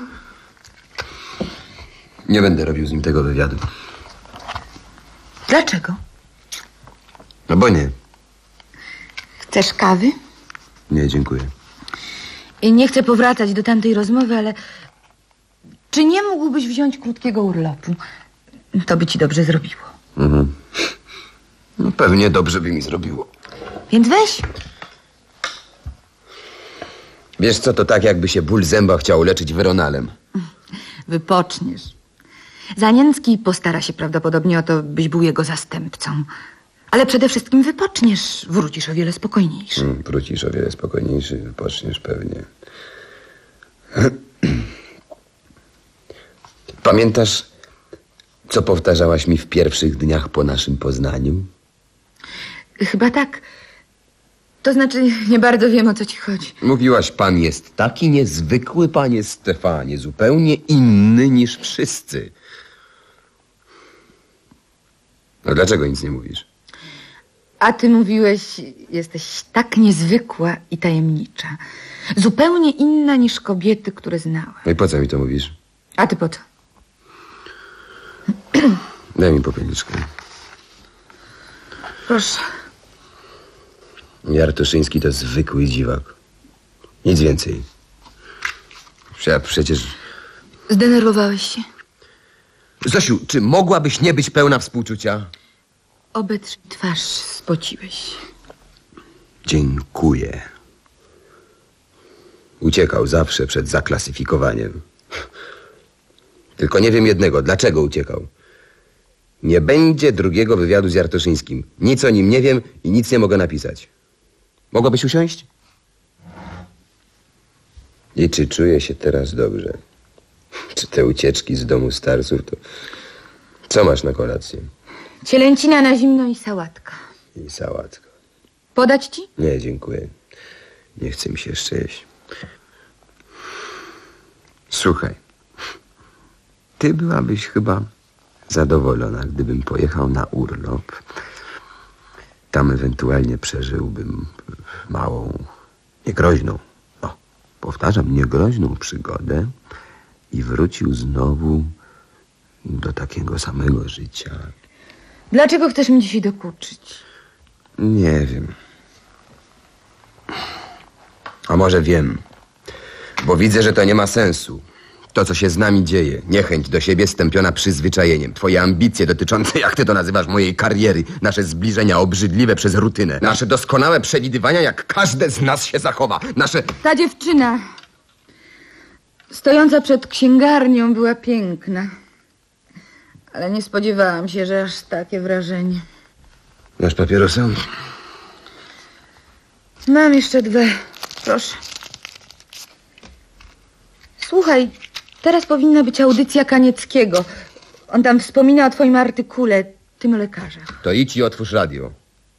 Nie będę robił z nim tego wywiadu. Dlaczego? No bo nie. Chcesz kawy? Nie, dziękuję. I nie chcę powracać do tamtej rozmowy, ale... Czy nie mógłbyś wziąć krótkiego urlopu? To by ci dobrze zrobiło. Mhm. No pewnie dobrze by mi zrobiło. Więc weź. Wiesz co, to tak jakby się ból zęba chciał leczyć Veronalem. Wypoczniesz. Zanięcki postara się prawdopodobnie o to, byś był jego zastępcą. Ale przede wszystkim wypoczniesz. Wrócisz o wiele spokojniejszy. Hmm, wrócisz o wiele spokojniejszy, wypoczniesz pewnie. Pamiętasz, co powtarzałaś mi w pierwszych dniach po naszym poznaniu? Chyba tak. To znaczy, nie bardzo wiem, o co ci chodzi. Mówiłaś, pan jest taki niezwykły, panie Stefanie, zupełnie inny niż wszyscy. No dlaczego nic nie mówisz? A ty mówiłeś, jesteś tak niezwykła i tajemnicza. Zupełnie inna niż kobiety, które znałem. No i po co mi to mówisz? A ty po co? Daj mi popielniczkę. Proszę. Jartoszyński to zwykły dziwak. Nic więcej. Ja przecież... Zdenerwowałeś się? Zosiu, czy mogłabyś nie być pełna współczucia? Obetrz twarz, spociłeś. Dziękuję. Uciekał zawsze przed zaklasyfikowaniem. Tylko nie wiem jednego, dlaczego uciekał. Nie będzie drugiego wywiadu z Jartoszyńskim. Nic o nim nie wiem i nic nie mogę napisać. Mogłabyś usiąść? I czy czuję się teraz dobrze? Czy te ucieczki z domu starców to... Co masz na kolację? Cielęcina na zimno i sałatka. I sałatka. Podać ci? Nie, dziękuję. Nie chce mi się jeszcze jeść. Słuchaj. Ty byłabyś chyba zadowolona, gdybym pojechał na urlop. Tam ewentualnie przeżyłbym małą, niegroźną, no, powtarzam, niegroźną przygodę i wrócił znowu do takiego samego życia. Dlaczego chcesz mi dzisiaj dokuczyć? Nie wiem. A może wiem, bo widzę, że to nie ma sensu. To, co się z nami dzieje, niechęć do siebie stępiona przyzwyczajeniem, twoje ambicje dotyczące, jak ty to nazywasz, mojej kariery, nasze zbliżenia obrzydliwe przez rutynę, nasze doskonałe przewidywania, jak każde z nas się zachowa, nasze... Ta dziewczyna stojąca przed księgarnią była piękna, ale nie spodziewałam się, że aż takie wrażenie. Masz papierosa? Mam jeszcze dwie, proszę. Słuchaj, teraz powinna być audycja Kanieckiego. On tam wspomina o twoim artykule, tym o lekarzach. To idź i otwórz radio.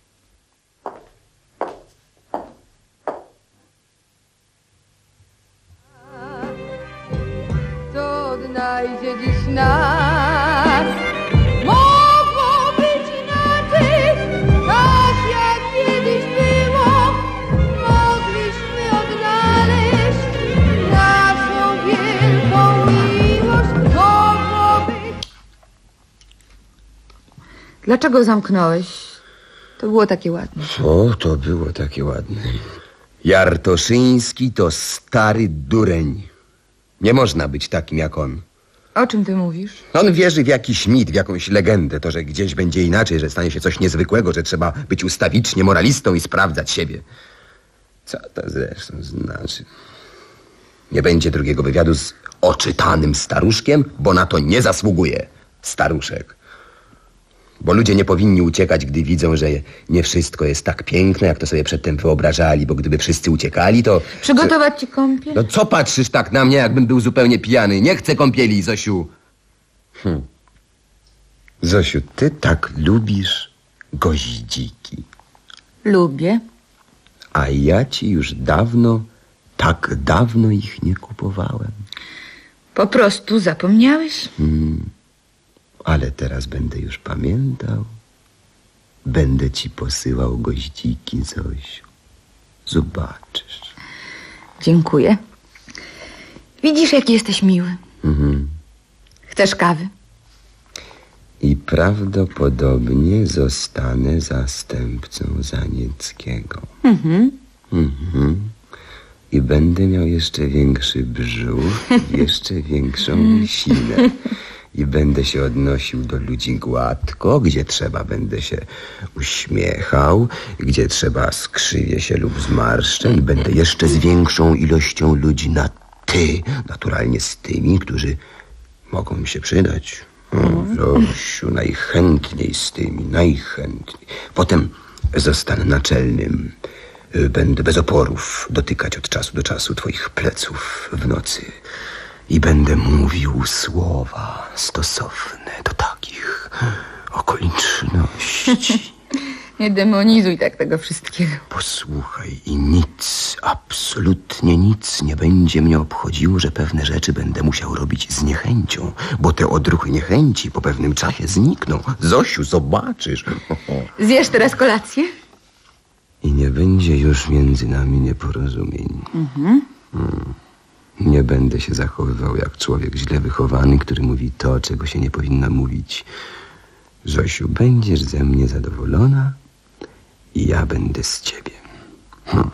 Kto odnajdzie dziś nas? Mogło być inaczej, tak jak kiedyś było. Mogliśmy odnaleźć naszą wielką miłość. Mogło być... Dlaczego zamknąłeś? To było takie ładne. O, to było takie ładne. Jartoszyński to stary dureń. Nie można być takim jak on. O czym ty mówisz? On wierzy w jakiś mit, w jakąś legendę. To, że gdzieś będzie inaczej, że stanie się coś niezwykłego, że trzeba być ustawicznie moralistą i sprawdzać siebie. Co to zresztą znaczy? Nie będzie drugiego wywiadu z oczytanym staruszkiem, bo na to nie zasługuje staruszek. Bo ludzie nie powinni uciekać, gdy widzą, że nie wszystko jest tak piękne, jak to sobie przedtem wyobrażali, bo gdyby wszyscy uciekali, to... Przygotować ci kąpiel? No co patrzysz tak na mnie, jakbym był zupełnie pijany? Nie chcę kąpieli, Zosiu. Hm. Zosiu, ty tak lubisz goździki. Lubię. A ja ci już dawno, tak dawno ich nie kupowałem. Po prostu zapomniałeś? Hmm. Ale teraz będę już pamiętał. Będę ci posyłał goździki, Zosiu. Zobaczysz. Dziękuję. Widzisz, jaki jesteś miły. Mhm. Chcesz kawy? I prawdopodobnie zostanę zastępcą Zanieckiego. Mhm. Mhm. I będę miał jeszcze większy brzuch, jeszcze większą sinę. I będę się odnosił do ludzi gładko, gdzie trzeba będę się uśmiechał, gdzie trzeba skrzywię się lub zmarszczę i będę jeszcze z większą ilością ludzi na ty, naturalnie z tymi, którzy mogą mi się przydać. O, Zosiu, najchętniej z tymi, najchętniej. Potem zostanę naczelnym. Będę bez oporów dotykać od czasu do czasu twoich pleców w nocy. I będę mówił słowa stosowne do takich okoliczności. Nie demonizuj tak tego wszystkiego. Posłuchaj, i nic, absolutnie nic nie będzie mnie obchodziło, że pewne rzeczy będę musiał robić z niechęcią, bo te odruchy niechęci po pewnym czasie znikną. Zosiu, zobaczysz. Zjesz teraz kolację? I nie będzie już między nami nieporozumień. Mhm. Hmm. Nie będę się zachowywał jak człowiek źle wychowany, który mówi to, czego się nie powinno mówić. Zosiu, będziesz ze mnie zadowolona i ja będę z ciebie. Hm.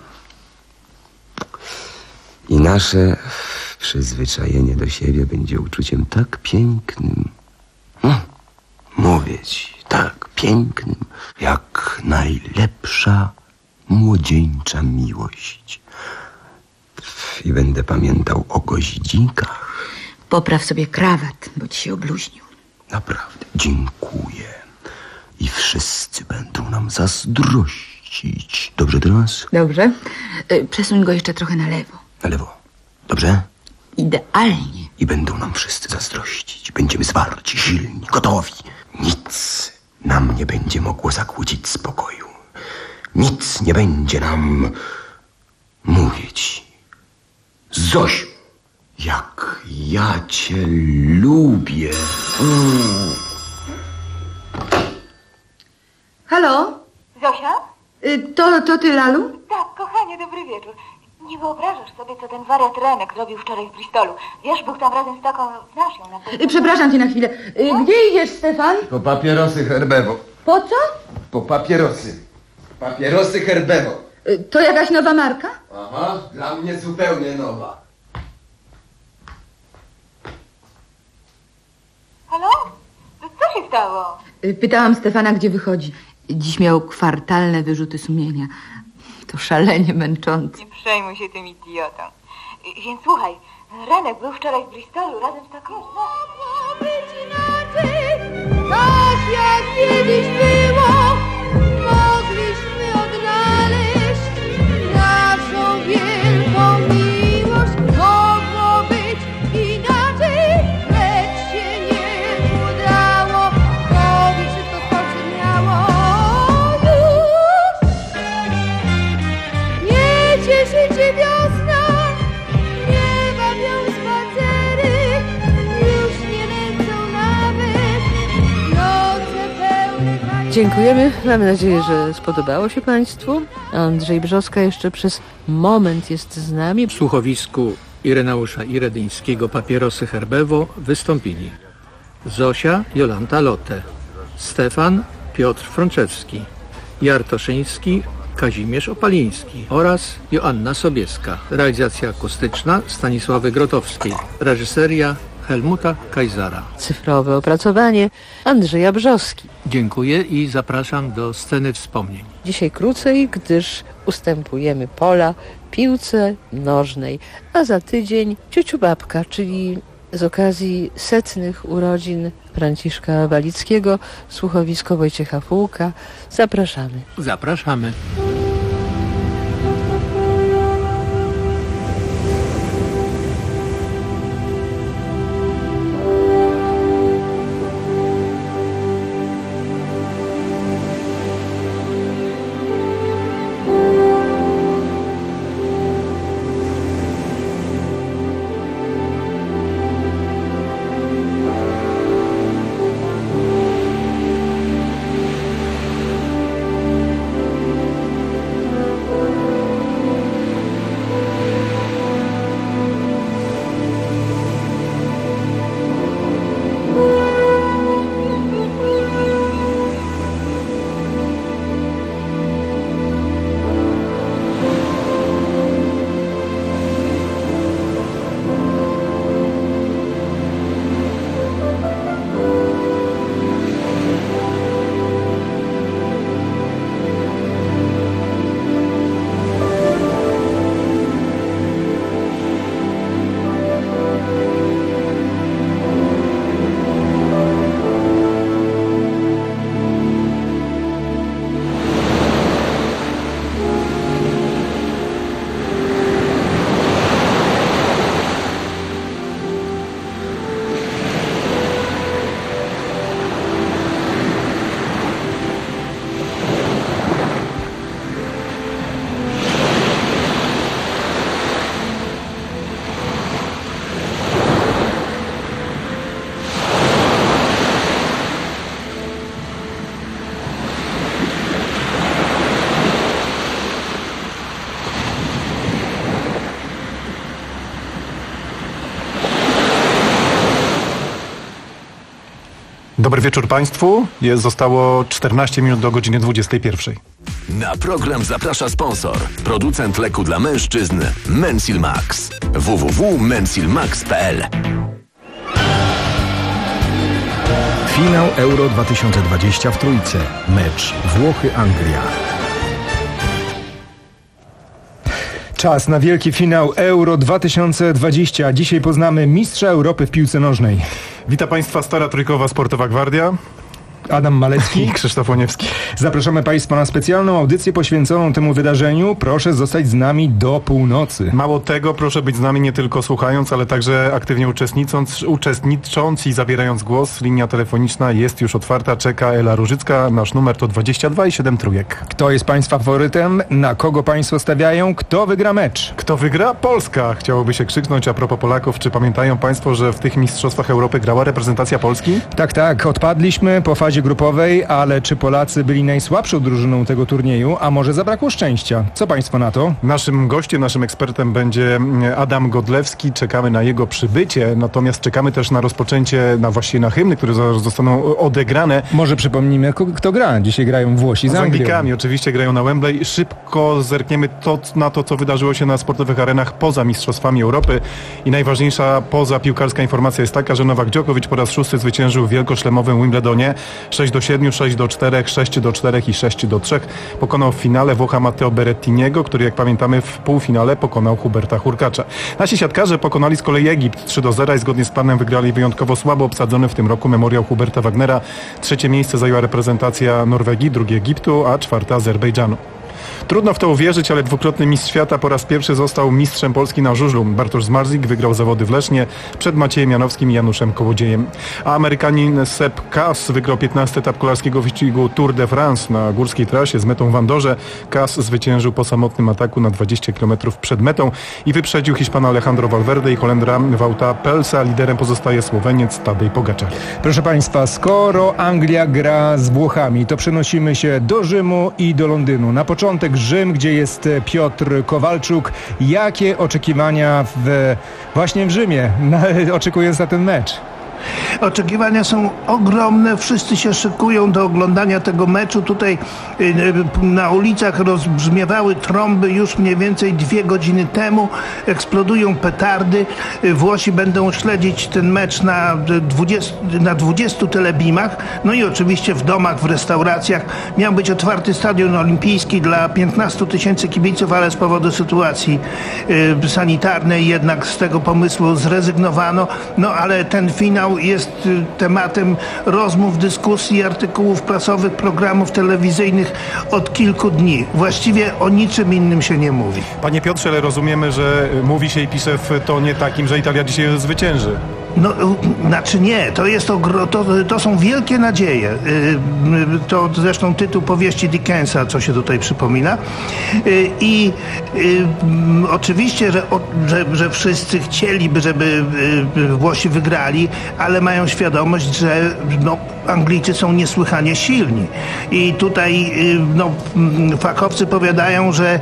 I nasze przyzwyczajenie do siebie będzie uczuciem tak pięknym. Hm. Mówię ci, tak pięknym, jak najlepsza młodzieńcza miłość. I będę pamiętał o goździkach. Popraw sobie krawat, bo ci się obluźnił. Naprawdę, dziękuję. I wszyscy będą nam zazdrościć. Dobrze teraz? Dobrze. Y, Przesuń go jeszcze trochę na lewo. Na lewo. Dobrze? Idealnie. I będą nam wszyscy zazdrościć. Będziemy zwarci, silni, gotowi. Nic nam nie będzie mogło zakłócić spokoju. Nic nie będzie nam mówić. Zosiu, jak ja cię lubię. Mm. Halo? Zosia? Y, To, to ty, Lalu? Tak, kochanie, dobry wieczór. Nie wyobrażasz sobie, co ten wariat Renek zrobił wczoraj w Bristolu. Wiesz, był tam razem z taką, znasz ją na pewno. Y, Przepraszam cię na chwilę. Y, Gdzie idziesz, Stefan? Po papierosy herbewo. Po co? Po papierosy. Papierosy herbewo. Y, To jakaś nowa marka? Aha, dla mnie zupełnie nowa. Halo? Co się stało? Y, Pytałam Stefana, gdzie wychodzi. Dziś miał kwartalne wyrzuty sumienia. To szalenie męczące. Nie przejmuj się tym idiotą. Y, Więc słuchaj, Renek był wczoraj w Bristolu razem z taką... Mogło być inaczej, tak jak kiedyś było. Mogliśmy odnaleźć naszą wielką miłość. Mogło być inaczej, lecz się nie udało. Powiedz, wszystko skończyło już. Nie cieszy cię wiosna, nie bawią spacery, już nie lecą nawet noce pełne fajnych. Dziękujemy. Mamy nadzieję, że spodobało się Państwu. Andrzej Brzoska jeszcze przez moment jest z nami. W słuchowisku Ireneusza Iredyńskiego Papierosy Herbewo wystąpili Zosia Jolanta Lotte, Stefan Piotr Frączewski, Jartoszyński Kazimierz Opaliński oraz Joanna Sobieska. Realizacja akustyczna Stanisławy Grotowskiej. Reżyseria Helmuta Kajzara. Cyfrowe opracowanie Andrzeja Brzoski. Dziękuję i zapraszam do sceny wspomnień. Dzisiaj krócej, gdyż ustępujemy pola piłce nożnej, a za tydzień ciuciu babka, czyli z okazji setnych urodzin Franciszka Walickiego, słuchowisko Wojciecha Fułka. Zapraszamy. Zapraszamy. Dobry wieczór Państwu. Jest, zostało czternaście minut do godziny dwudziestej pierwszej. Na program zaprasza sponsor. Producent leku dla mężczyzn Mensil Max. w w w kropka mensil max kropka p l. Finał Euro dwa tysiące dwadzieścia w Trójce. Mecz Włochy-Anglia. Czas na wielki finał Euro dwa tysiące dwadzieścia. Dzisiaj poznamy mistrza Europy w piłce nożnej. Witam Państwa stara trójkowa sportowa gwardia. Adam Malecki i Krzysztof Łoniewski. Zapraszamy Państwa na specjalną audycję poświęconą temu wydarzeniu. Proszę zostać z nami do północy. Mało tego, proszę być z nami nie tylko słuchając, ale także aktywnie uczestnicząc, uczestnicząc i zabierając głos. Linia telefoniczna jest już otwarta. Czeka Ela Różycka. Nasz numer to dwadzieścia dwa i siedem trójek. Kto jest Państwa faworytem? Na kogo Państwo stawiają? Kto wygra mecz? Kto wygra? Polska! Chciałoby się krzyknąć a propos Polaków. Czy pamiętają Państwo, że w tych Mistrzostwach Europy grała reprezentacja Polski? Tak, tak. Odpadliśmy po fazie grupowej, ale czy Polacy byli najsłabszą drużyną tego turnieju, a może zabrakło szczęścia? Co Państwo na to? Naszym gościem, naszym ekspertem będzie Adam Godlewski. Czekamy na jego przybycie, natomiast czekamy też na rozpoczęcie, na właściwie na hymny, które zaraz zostaną odegrane. Może przypomnimy, kto gra. Dzisiaj grają Włosi z, z Anglią. Anglikami, oczywiście grają na Wembley. Szybko zerkniemy to, na to, co wydarzyło się na sportowych arenach poza Mistrzostwami Europy. I najważniejsza poza piłkarska informacja jest taka, że Nowak Djokovic po raz szósty zwyciężył w wielkoszlemowym Wimbledonie. sześć do siedmiu, sześć do czterech, sześć do czterech i sześć do trzech. Pokonał w finale Włocha Matteo Berrettiniego, który jak pamiętamy w półfinale pokonał Huberta Hurkacza. Nasi siatkarze pokonali z kolei Egipt trzy do zera i zgodnie z planem wygrali wyjątkowo słabo obsadzony w tym roku memoriał Huberta Wagnera. Trzecie miejsce zajęła reprezentacja Norwegii, drugie Egiptu, a czwarta Azerbejdżanu. Trudno w to uwierzyć, ale dwukrotny mistrz świata po raz pierwszy został mistrzem Polski na żużlu. Bartosz Zmarzik wygrał zawody w Lesznie przed Maciejem Janowskim i Januszem Kołodziejem. A Amerykanin Sepp Kuss wygrał piętnasty etap kolarskiego wyścigu Tour de France na górskiej trasie z metą w Andorze. Kuss zwyciężył po samotnym ataku na dwadzieścia kilometrów przed metą i wyprzedził Hiszpana Alejandro Valverde i Holendra Wouta Pelsa. Liderem pozostaje Słoweniec Tadej Pogaczar. Proszę Państwa, skoro Anglia gra z Włochami, to przenosimy się do Rzymu i do Londynu. Na początek Rzym, gdzie jest Piotr Kowalczuk. Jakie oczekiwania w, właśnie w Rzymie, na, oczekując na ten mecz? Oczekiwania są ogromne, wszyscy się szykują do oglądania tego meczu. Tutaj na ulicach rozbrzmiewały trąby już mniej więcej dwie godziny temu. Eksplodują petardy. Włosi będą śledzić ten mecz na dwudziestu, na dwudziestu telebimach. No i oczywiście w domach, w restauracjach. Miał być otwarty stadion olimpijski dla piętnastu tysięcy kibiców, ale z powodu sytuacji sanitarnej jednak z tego pomysłu zrezygnowano. No ale ten finał jest tematem rozmów, dyskusji, artykułów prasowych, programów telewizyjnych od kilku dni. Właściwie o niczym innym się nie mówi. Panie Piotrze, ale rozumiemy, że mówi się i pisze w tonie takim, że Italia dzisiaj zwycięży. No, znaczy nie, to, jest ogro, to, to są wielkie nadzieje. To zresztą tytuł powieści Dickensa, co się tutaj przypomina. I oczywiście, że, że, że wszyscy chcieliby, żeby Włosi wygrali, ale mają świadomość, że no, Anglicy są niesłychanie silni. I tutaj no, fachowcy powiadają, że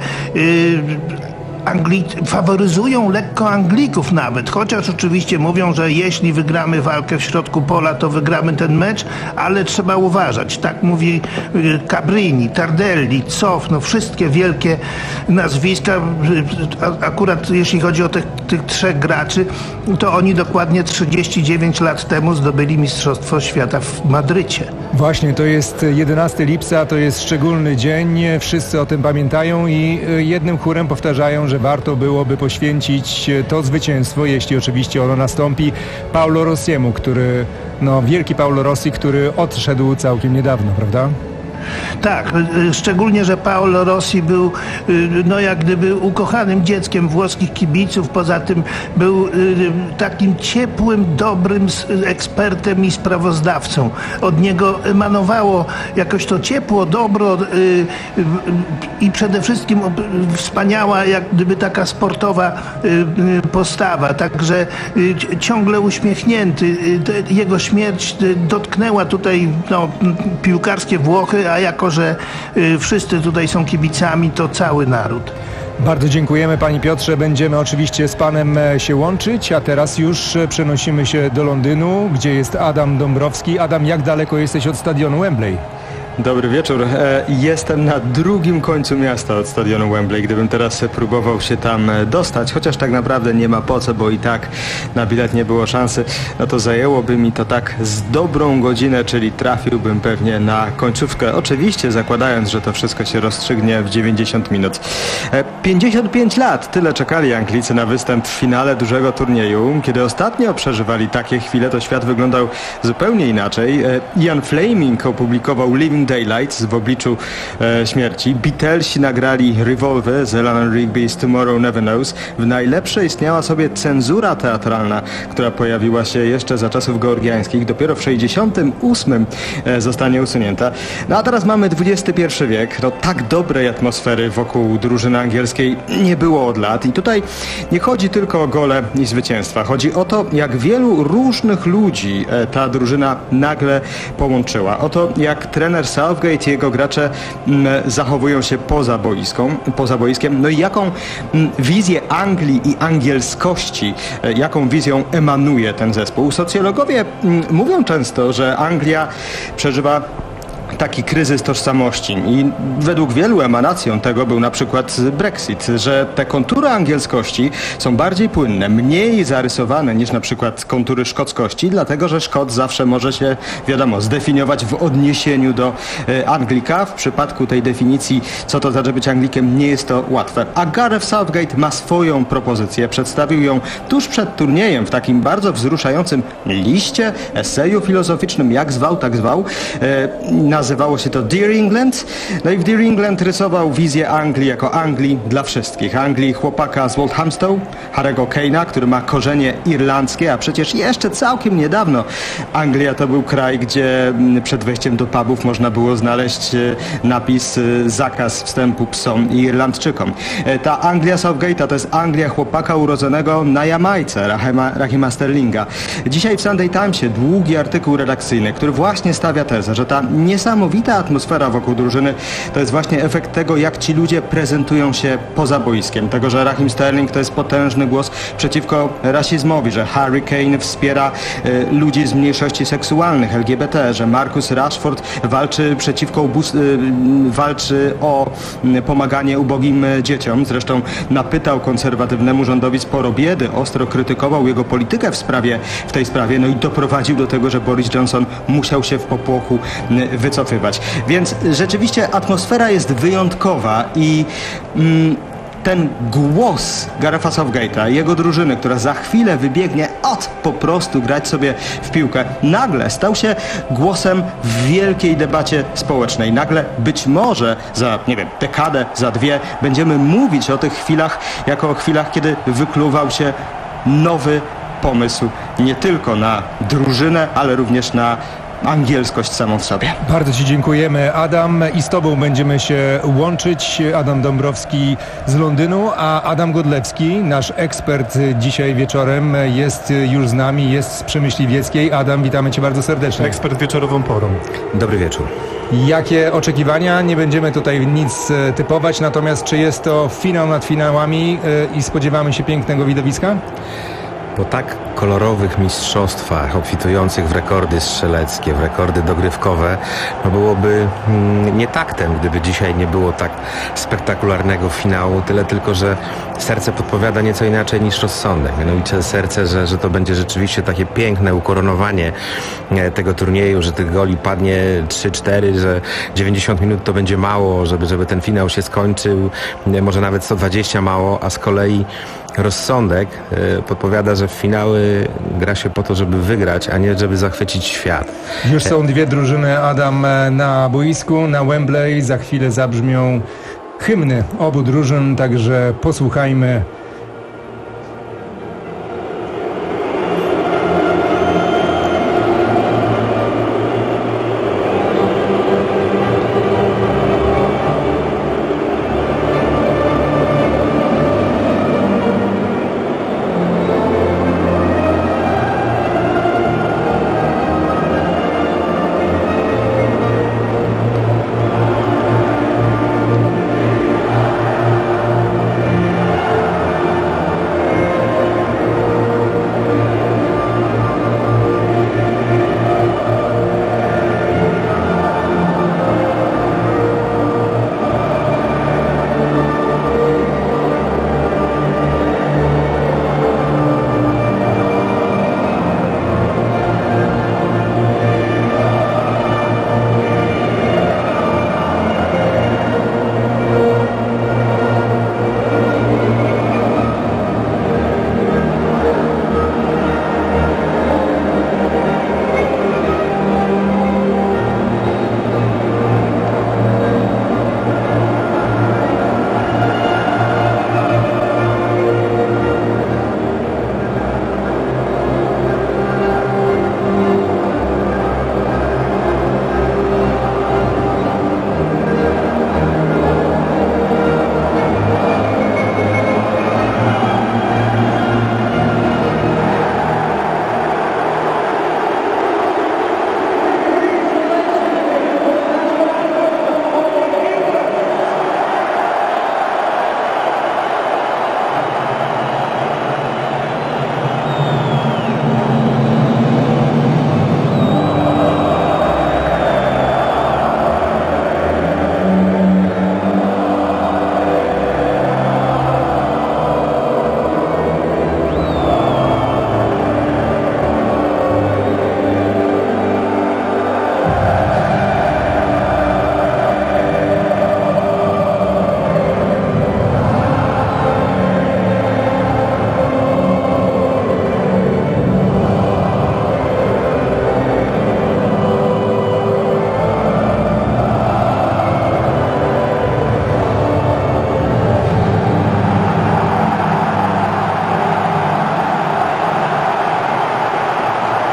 Anglicy faworyzują lekko Anglików nawet, chociaż oczywiście mówią, że jeśli wygramy walkę w środku pola, to wygramy ten mecz, ale trzeba uważać. Tak mówi Cabrini, Tardelli, Zoff, no wszystkie wielkie nazwiska. Akurat jeśli chodzi o tych, tych trzech graczy, to oni dokładnie trzydzieści dziewięć lat temu zdobyli Mistrzostwo Świata w Madrycie. Właśnie, to jest jedenastego lipca, to jest szczególny dzień, wszyscy o tym pamiętają i jednym chórem powtarzają, że warto byłoby poświęcić to zwycięstwo, jeśli oczywiście ono nastąpi, Paolo Rossiemu, który, no wielki Paolo Rossi, który odszedł całkiem niedawno, prawda? Tak, szczególnie, że Paolo Rossi był no jak gdyby ukochanym dzieckiem włoskich kibiców, poza tym był takim ciepłym, dobrym ekspertem i sprawozdawcą. Od niego emanowało jakoś to ciepło, dobro i przede wszystkim wspaniała jak gdyby taka sportowa postawa, także ciągle uśmiechnięty. Jego śmierć dotknęła tutaj no, piłkarskie Włochy, a jako, że y, wszyscy tutaj są kibicami, to cały naród. Bardzo dziękujemy Panie Piotrze. Będziemy oczywiście z Panem się łączyć, a teraz już przenosimy się do Londynu, gdzie jest Adam Dąbrowski. Adam, jak daleko jesteś od stadionu Wembley? Dobry wieczór. Jestem na drugim końcu miasta od stadionu Wembley. Gdybym teraz próbował się tam dostać, chociaż tak naprawdę nie ma po co, bo i tak na bilet nie było szansy, no to zajęłoby mi to tak z dobrą godzinę, czyli trafiłbym pewnie na końcówkę. Oczywiście zakładając, że to wszystko się rozstrzygnie w dziewięćdziesiąt minut. pięćdziesiąt pięć lat, tyle czekali Anglicy na występ w finale dużego turnieju. Kiedy ostatnio przeżywali takie chwile, to świat wyglądał zupełnie inaczej. Ian Fleming opublikował Living Daylights w obliczu e, śmierci. Beatlesi nagrali Revolver z Eleanor Rigby's Tomorrow Never Knows. W najlepsze istniała sobie cenzura teatralna, która pojawiła się jeszcze za czasów georgiańskich. Dopiero w sześćdziesiątym ósmym e, zostanie usunięta. No a teraz mamy dwudziesty pierwszy wiek. No, tak dobrej atmosfery wokół drużyny angielskiej nie było od lat. I tutaj nie chodzi tylko o gole i zwycięstwa. Chodzi o to, jak wielu różnych ludzi e, ta drużyna nagle połączyła. O to, jak trener Southgate i jego gracze m, zachowują się poza boiską, poza boiskiem, no i jaką m, wizję Anglii i angielskości, e, jaką wizją emanuje ten zespół. Socjologowie m, mówią często, że Anglia przeżywa taki kryzys tożsamości i według wielu emanacją tego był na przykład Brexit, że te kontury angielskości są bardziej płynne, mniej zarysowane niż na przykład kontury szkockości, dlatego że Szkot zawsze może się, wiadomo, zdefiniować w odniesieniu do e, Anglika. W przypadku tej definicji, co to znaczy być Anglikiem, nie jest to łatwe. A Gareth Southgate ma swoją propozycję, przedstawił ją tuż przed turniejem w takim bardzo wzruszającym liście, eseju filozoficznym, jak zwał, tak zwał. E, Nazywało się to Dear England. No i w Dear England rysował wizję Anglii jako Anglii dla wszystkich. Anglii chłopaka z Walthamstow, Harry'ego Kane'a, który ma korzenie irlandzkie, a przecież jeszcze całkiem niedawno Anglia to był kraj, gdzie przed wejściem do pubów można było znaleźć napis zakaz wstępu psom i Irlandczykom. Ta Anglia Southgate'a to jest Anglia chłopaka urodzonego na Jamajce, Rahima, Rahima Sterlinga. Dzisiaj w Sunday Timesie długi artykuł redakcyjny, który właśnie stawia tezę, że ta niesamowita Niesamowita atmosfera wokół drużyny to jest właśnie efekt tego, jak ci ludzie prezentują się poza boiskiem. Tego, że Raheem Sterling to jest potężny głos przeciwko rasizmowi, że Harry Kane wspiera y, ludzi z mniejszości seksualnych, L G B T, że Marcus Rashford walczy przeciwko ubóz- y, walczy o y, pomaganie ubogim y, dzieciom. Zresztą napytał konserwatywnemu rządowi sporo biedy, ostro krytykował jego politykę w sprawie, w tej sprawie, no i doprowadził do tego, że Boris Johnson musiał się w popłochu y, wycofać. Więc rzeczywiście atmosfera jest wyjątkowa i mm, ten głos Garetha Southgate'a, jego drużyny, która za chwilę wybiegnie od po prostu grać sobie w piłkę, nagle stał się głosem w wielkiej debacie społecznej. Nagle być może za, nie wiem, dekadę, za dwie będziemy mówić o tych chwilach jako o chwilach, kiedy wykluwał się nowy pomysł nie tylko na drużynę, ale również na angielskość samą w sobie. Bardzo Ci dziękujemy, Adam, i z Tobą będziemy się łączyć. Adam Dąbrowski z Londynu, a Adam Godlewski, nasz ekspert dzisiaj wieczorem, jest już z nami, jest z Przemyśliwieckiej. Adam, witamy Cię bardzo serdecznie. Ekspert wieczorową porą. Dobry wieczór. Jakie oczekiwania? Nie będziemy tutaj nic typować, natomiast czy jest to finał nad finałami i spodziewamy się pięknego widowiska? Po tak kolorowych mistrzostwach, obfitujących w rekordy strzeleckie, w rekordy dogrywkowe, no byłoby mm, nie taktem, gdyby dzisiaj nie było tak spektakularnego finału, tyle tylko, że serce podpowiada nieco inaczej niż rozsądek. Mianowicie serce, że, że to będzie rzeczywiście takie piękne ukoronowanie tego turnieju, że tych goli padnie trzy cztery, że dziewięćdziesiąt minut to będzie mało, żeby, żeby ten finał się skończył, może nawet sto dwadzieścia mało, a z kolei rozsądek y, podpowiada, że w finały gra się po to, żeby wygrać, a nie żeby zachwycić świat. Już są dwie drużyny, Adam, na boisku, na Wembley. Za chwilę zabrzmią hymny obu drużyn, także posłuchajmy.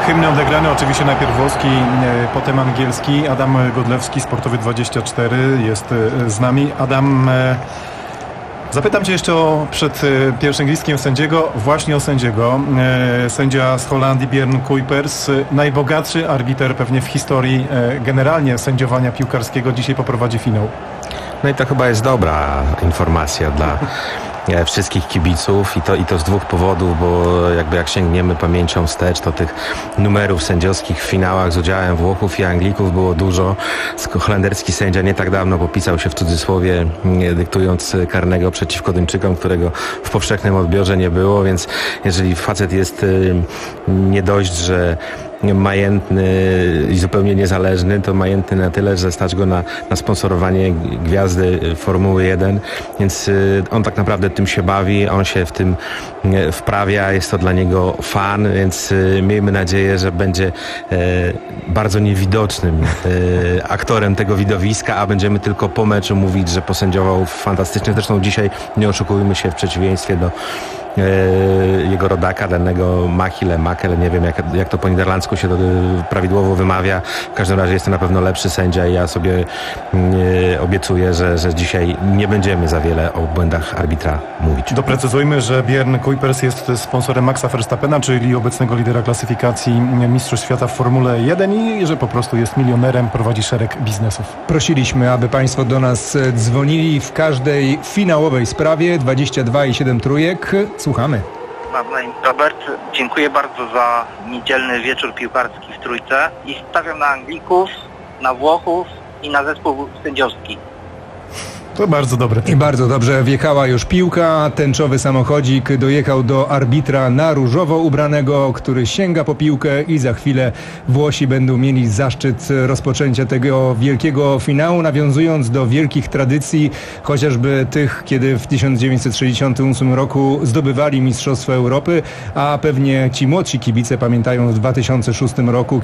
hymny odegrane, oczywiście najpierw włoski, potem angielski. Adam Godlewski, Sportowy dwadzieścia cztery jest z nami. Adam, zapytam Cię jeszcze o, przed pierwszym gwizdkiem sędziego, właśnie o sędziego. Sędzia z Holandii, Björn Kuipers, najbogatszy arbiter pewnie w historii generalnie sędziowania piłkarskiego, dzisiaj poprowadzi finał. No i to chyba jest dobra informacja dla wszystkich kibiców i to, i to z dwóch powodów, bo jakby jak sięgniemy pamięcią wstecz, to tych numerów sędziowskich w finałach z udziałem Włochów i Anglików było dużo. Holenderski sędzia nie tak dawno popisał się w cudzysłowie, dyktując karnego przeciwko Duńczykom, którego w powszechnym odbiorze nie było, więc jeżeli facet jest nie dość, że majętny i zupełnie niezależny, to majętny na tyle, że stać go na, na sponsorowanie gwiazdy Formuły jeden, więc on tak naprawdę tym się bawi, on się w tym wprawia, jest to dla niego fan, więc miejmy nadzieję, że będzie bardzo niewidocznym aktorem tego widowiska, a będziemy tylko po meczu mówić, że posędziował fantastycznie. Zresztą dzisiaj, nie oszukujmy się, w przeciwieństwie do jego rodaka, danego Machile, Makele, nie wiem jak, jak to po niderlandzku się to prawidłowo wymawia. W każdym razie jest to na pewno lepszy sędzia i ja sobie e, obiecuję, że, że dzisiaj nie będziemy za wiele o błędach arbitra mówić. Doprecyzujmy, że Björn Kuipers jest sponsorem Maxa Verstappena, czyli obecnego lidera klasyfikacji Mistrzostw Świata w Formule jeden i że po prostu jest milionerem, prowadzi szereg biznesów. Prosiliśmy, aby Państwo do nas dzwonili w każdej finałowej sprawie dwadzieścia dwa i siedem trójek. Słuchamy. Mam na imię Robert. Dziękuję bardzo za niedzielny wieczór piłkarski w Trójce i stawiam na Anglików, na Włochów i na zespół sędziowski. To bardzo dobre. I bardzo dobrze wjechała już piłka. Tęczowy samochodzik dojechał do arbitra na różowo ubranego, który sięga po piłkę i za chwilę Włosi będą mieli zaszczyt rozpoczęcia tego wielkiego finału, nawiązując do wielkich tradycji, chociażby tych, kiedy w tysiąc dziewięćset sześćdziesiątym ósmym roku zdobywali Mistrzostwo Europy, a pewnie ci młodsi kibice pamiętają w dwa tysiące szóstym roku,